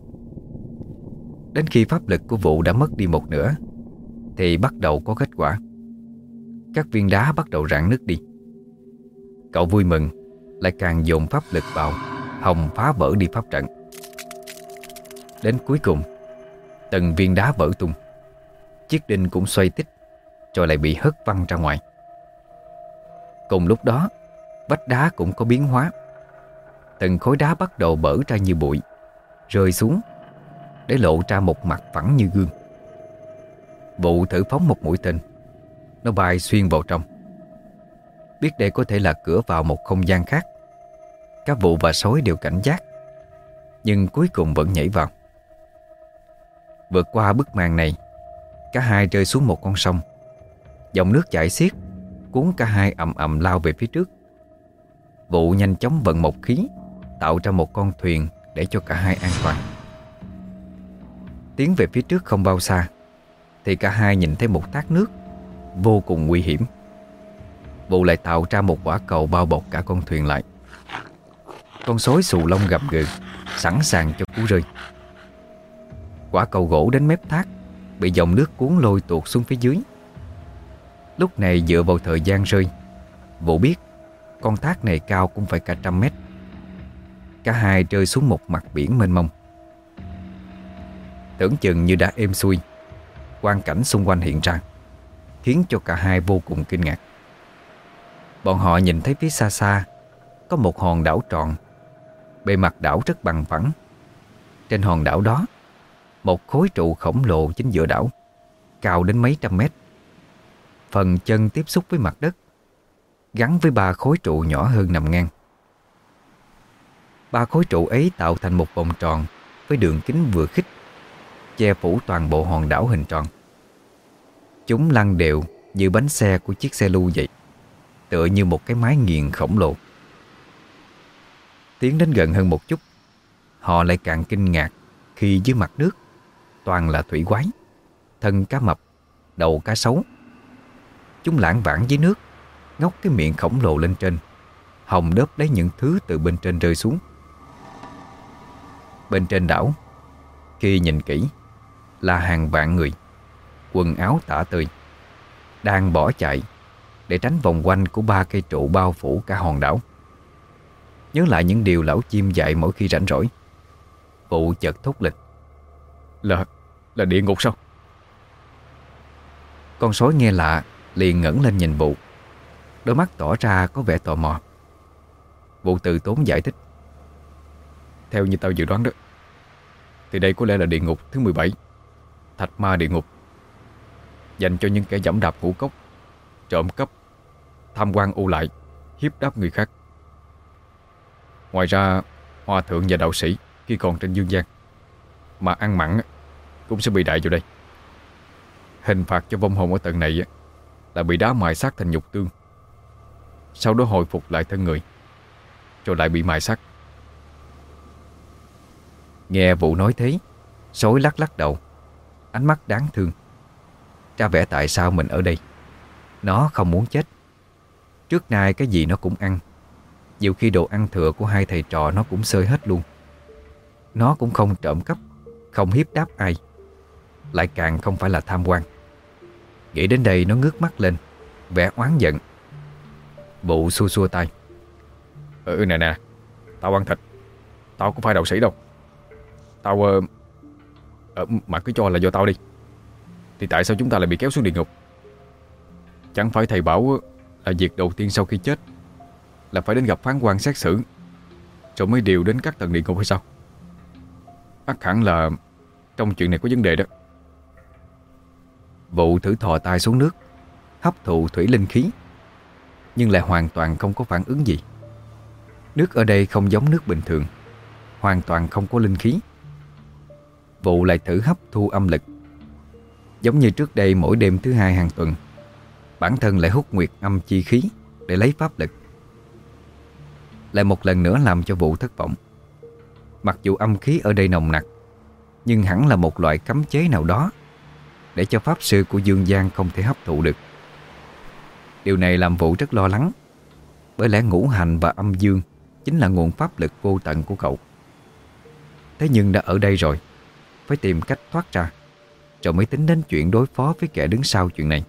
Đến khi pháp lực của Vụ đã mất đi một nửa thì bắt đầu có kết quả. Các viên đá bắt đầu rạn nứt đi. Cậu vui mừng, lại càng dồn pháp lực vào, hòng phá vỡ đi pháp trận. Đến cuối cùng, từng viên đá vỡ tung, chiếc đinh cũng xoay tít, rồi lại bị hất văng ra ngoài. Cùng lúc đó, vách đá cũng có biến hóa. Từng khối đá bắt đầu bở ra như bụi, rơi xuống để lộ ra một mặt phẳng như gương. Vụ thử phóng một mũi tên. Nó bay xuyên vào trong. Biết đây có thể là cửa vào một không gian khác, các Vụ và sói đều cảnh giác, nhưng cuối cùng vẫn nhảy vào. Vượt qua bức màn này, cả hai rơi xuống một con sông. Dòng nước chảy xiết cuốn cả hai ầm ầm lao về phía trước. Vụ nhanh chóng vận một khí, tạo ra một con thuyền để cho cả hai an toàn. Tiến về phía trước không bao xa thì cả hai nhìn thấy một thác nước vô cùng nguy hiểm. Vụ lại tạo ra một quả cầu bao bọc cả con thuyền lại. Con sói xù lông gầm gừ, sẵn sàng cho cú rơi. Quả cầu gỗ đến mép thác bị dòng nước cuốn lôi tuột xuống phía dưới. Lúc này dựa vào thời gian rơi, Vụ biết con thác này cao cũng phải cả 100 mét. Cả hai rơi xuống một mặt biển mênh mông. Tưởng chừng như đã êm xuôi, quang cảnh xung quanh hiện ra khiến cho cả hai vô cùng kinh ngạc. Bọn họ nhìn thấy phía xa xa có một hòn đảo tròn. Bề mặt đảo rất bằng phẳng. Trên hòn đảo đó, một khối trụ khổng lồ chính giữa đảo, cao đến mấy trăm mét. Phần chân tiếp xúc với mặt đất, gắn với 3 khối trụ nhỏ hơn nằm ngang. 3 khối trụ ấy tạo thành một vòng tròn với đường kính vừa khít, che phủ toàn bộ hòn đảo hình tròn. Chúng lăn đều như bánh xe của chiếc xe lu vậy, tựa như một cái mái nghiền khổng lồ. Tiến đến gần hơn một chút, họ lại càng kinh ngạc khi dưới mặt nước toàn là thủy quái, thân cá mập, đầu cá sấu. Chúng lảng vảng dưới nước, ngóc cái miệng khổng lồ lên trên, hòng đớp lấy những thứ từ bên trên rơi xuống. Bên trên đảo, khi nhìn kỹ, là hàng vạn người, quần áo tả tơi, đang bỏ chạy để tránh vòng quanh của 3 cây trụ bao phủ cả hòn đảo. Nhớ lại những điều lão chim dạy mỗi khi rảnh rỗi, Vụ chợt thốt lên: Là địa ngục sao? Con sói nghe lạ liền ngẩng lên nhìn Vụ, đôi mắt tỏ ra có vẻ tò mò. Vụ từ tốn giải thích. Theo như tao dự đoán đó, thì đây có lẽ là địa ngục thứ 17, Thạch Ma địa ngục, dành cho những kẻ giẫm đạp ngũ cốc, trộm cắp, tham quan ưu lại, hiếp đáp người khác. Ngoài ra, hòa thượng và đạo sĩ khi còn trên dương gian mà ăn mặn cũng sẽ bị đại vào đây. Hình phạt cho vong hồn ở tầng này là bị đá mài xác thành nhục tương, sau đó hồi phục lại thân người, rồi lại bị mài xác. Nghe Vụ nói thế, sói lắc lắc đầu, ánh mắt đáng thương, ra vẻ tại sao mình ở đây. Nó không muốn chết. Trước nay cái gì nó cũng ăn. Nhiều khi đồ ăn thừa của hai thầy trò nó cũng xơi hết luôn. Nó cũng không trộm cắp, không hiếp đáp ai, lại càng không phải là tham quan. Nghĩ đến đây nó ngước mắt lên, vẻ oán giận. Vụ xua xua tay. Nè, tao ăn thịt, tao cũng phải đạo sĩ đâu. Tao mà cứ cho là do tao đi, thì tại sao chúng ta lại bị kéo xuống địa ngục? Chẳng phải thầy bảo là việc đầu tiên sau khi chết là phải đến gặp phán quan xét xử, rồi mới điều đến các tầng địa ngục hay sao? Ắt hẳn là trong chuyện này có vấn đề đó. Vụ thử thò tay xuống nước, hấp thụ thủy linh khí, nhưng lại hoàn toàn không có phản ứng gì. Nước ở đây không giống nước bình thường, hoàn toàn không có linh khí. Vụ lại thử hấp thu âm lực. Giống như trước đây mỗi đêm thứ hai hàng tuần, bản thân lại hút nguyệt âm chi khí để lấy pháp lực. Lại một lần nữa làm cho Vụ thất vọng. Mặc dù âm khí ở đây nồng nặc, nhưng hẳn là một loại cấm chế nào đó để cho pháp sư của dương gian không thể hấp thụ được. Điều này làm Vụ rất lo lắng, bởi lẽ ngũ hành và âm dương chính là nguồn pháp lực vô tận của cậu. Thế nhưng đã ở đây rồi, phải tìm cách thoát ra, rồi mới tính đến chuyện đối phó với kẻ đứng sau chuyện này.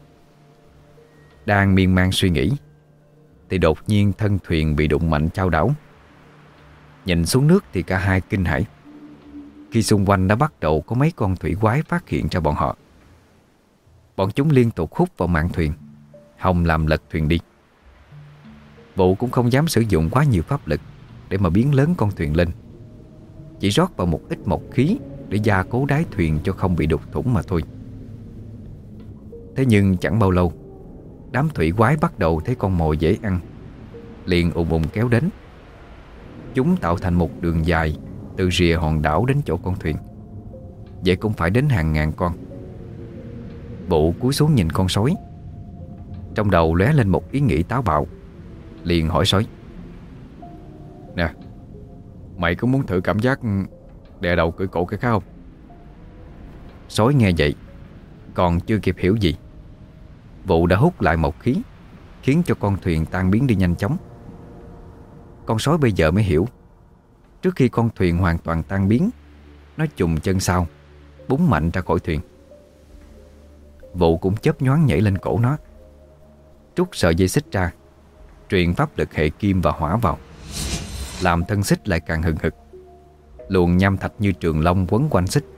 Đang miên man suy nghĩ thì đột nhiên thân thuyền bị đụng mạnh chao đảo. Nhìn xuống nước thì cả hai kinh hãi, khi xung quanh đã bắt đầu có mấy con thủy quái phát hiện ra bọn họ. Bọn chúng liên tục hút vào mạn thuyền, hòng làm lật thuyền đi. Vụ cũng không dám sử dụng quá nhiều pháp lực để mà biến lớn con thuyền lên, chỉ rót vào một ít mộc khí để gia cố đáy thuyền cho không bị đục thủng mà thôi. Thế nhưng chẳng bao lâu, đám thủy quái bắt đầu thấy con mồi dễ ăn, liền ùn ùn kéo đến. Chúng tạo thành một đường dài từ rìa hòn đảo đến chỗ con thuyền, vậy cũng phải đến hàng ngàn con. Vụ cúi xuống nhìn con sói, trong đầu lóe lên một ý nghĩ táo bạo, liền hỏi sói. Nè, mày có muốn thử cảm giác đè đầu cưỡi cổ cái khác không? Sói nghe vậy, còn chưa kịp hiểu gì, Vụ đã hút lại một khí, khiến cho con thuyền tan biến đi nhanh chóng. Con sói bây giờ mới hiểu, trước khi con thuyền hoàn toàn tan biến, nó chùng chân sau, búng mạnh ra khỏi thuyền. Vụ cũng chớp nhoáng nhảy lên cổ nó, trút sợi dây xích ra, truyền pháp lực hệ kim và hỏa vào, làm thân xích lại càng hừng hực. Luồng nham thạch như trường long quấn quanh xích.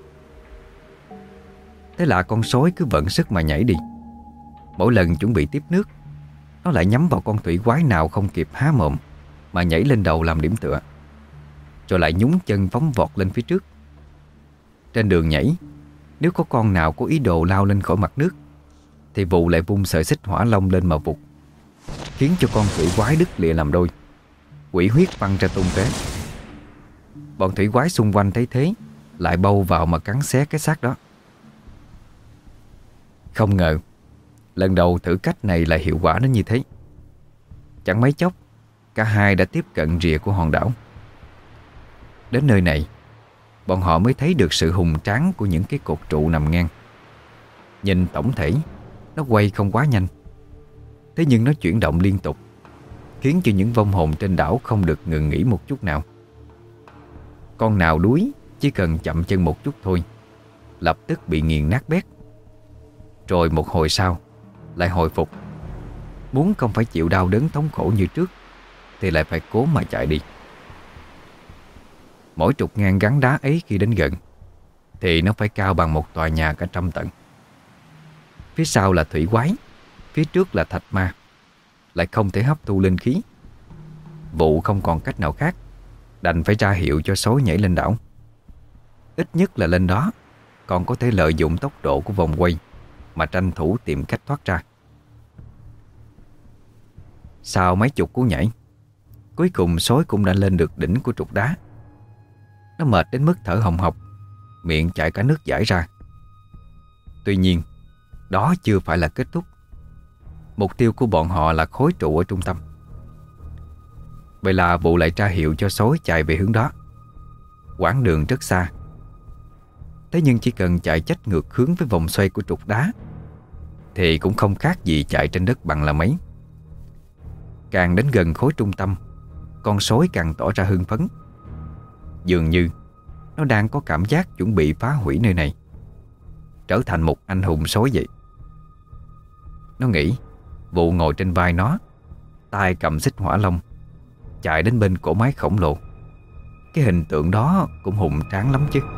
Thế là con sói cứ vận sức mà nhảy đi. Mỗi lần chuẩn bị tiếp nước, nó lại nhắm vào con thủy quái nào không kịp há mồm mà nhảy lên đầu làm điểm tựa, rồi lại nhúng chân phóng vọt lên phía trước. Trên đường nhảy, nếu có con nào có ý đồ lao lên khỏi mặt nước, thì Vụ lại vung sợi xích hỏa long lên mà vụt, khiến cho con thủy quái đứt lìa làm đôi, quỷ huyết văng ra tung tóe. Bọn thủy quái xung quanh thấy thế, lại bâu vào mà cắn xé cái xác đó. Không ngờ lần đầu thử cách này lại hiệu quả đến như thế. Chẳng mấy chốc, cả hai đã tiếp cận rìa của hòn đảo. Đến nơi này, bọn họ mới thấy được sự hùng tráng của những cái cột trụ nằm ngang. Nhìn tổng thể, nó quay không quá nhanh, thế nhưng nó chuyển động liên tục, khiến cho những vong hồn trên đảo không được ngừng nghỉ một chút nào. Con nào đuối chỉ cần chậm chân một chút thôi, lập tức bị nghiền nát bét. Rồi một hồi sau lại hồi phục, muốn không phải chịu đau đớn thống khổ như trước thì lại phải cố mà chạy đi. Mỗi trục ngang gắn đá ấy khi đến gần, thì nó phải cao bằng một tòa nhà cả 100 tầng. Phía sau là thủy quái, phía trước là thạch ma, lại không thể hấp thu linh khí. Vụ không còn cách nào khác, đành phải ra hiệu cho sói nhảy lên đảo. Ít nhất là lên đó còn có thể lợi dụng tốc độ của vòng quay mà tranh thủ tìm cách thoát ra. Sau mấy chục cú nhảy, cuối cùng sói cũng đã lên được đỉnh của trục đá. Nó mệt đến mức thở hồng hộc, miệng chảy cả nước dãi ra. Tuy nhiên, đó chưa phải là kết thúc. Mục tiêu của bọn họ là khối trụ ở trung tâm. Vậy là Vụ lại tra hiệu cho sói chạy về hướng đó. Quãng đường rất xa, thế nhưng chỉ cần chạy chếch ngược hướng với vòng xoay của trục đá thì cũng không khác gì chạy trên đất bằng là mấy. Càng đến gần khối trung tâm, con sói càng tỏ ra hưng phấn. Dường như nó đang có cảm giác chuẩn bị phá hủy nơi này, trở thành một anh hùng sói vậy. Nó nghĩ Vụ ngồi trên vai nó, tay cầm xích hỏa long, chạy đến bên cỗ máy khổng lồ. Cái hình tượng đó cũng hùng tráng lắm chứ.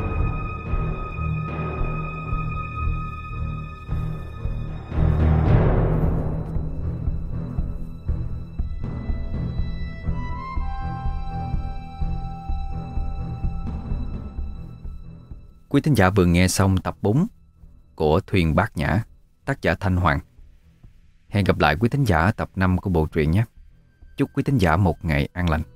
Quý thính giả vừa nghe xong tập 4 của Thuyền Bát Nhã, tác giả Thanh Hoàng. Hẹn gặp lại quý thính giả ở tập 5 của bộ truyện nhé. Chúc quý thính giả một ngày an lành.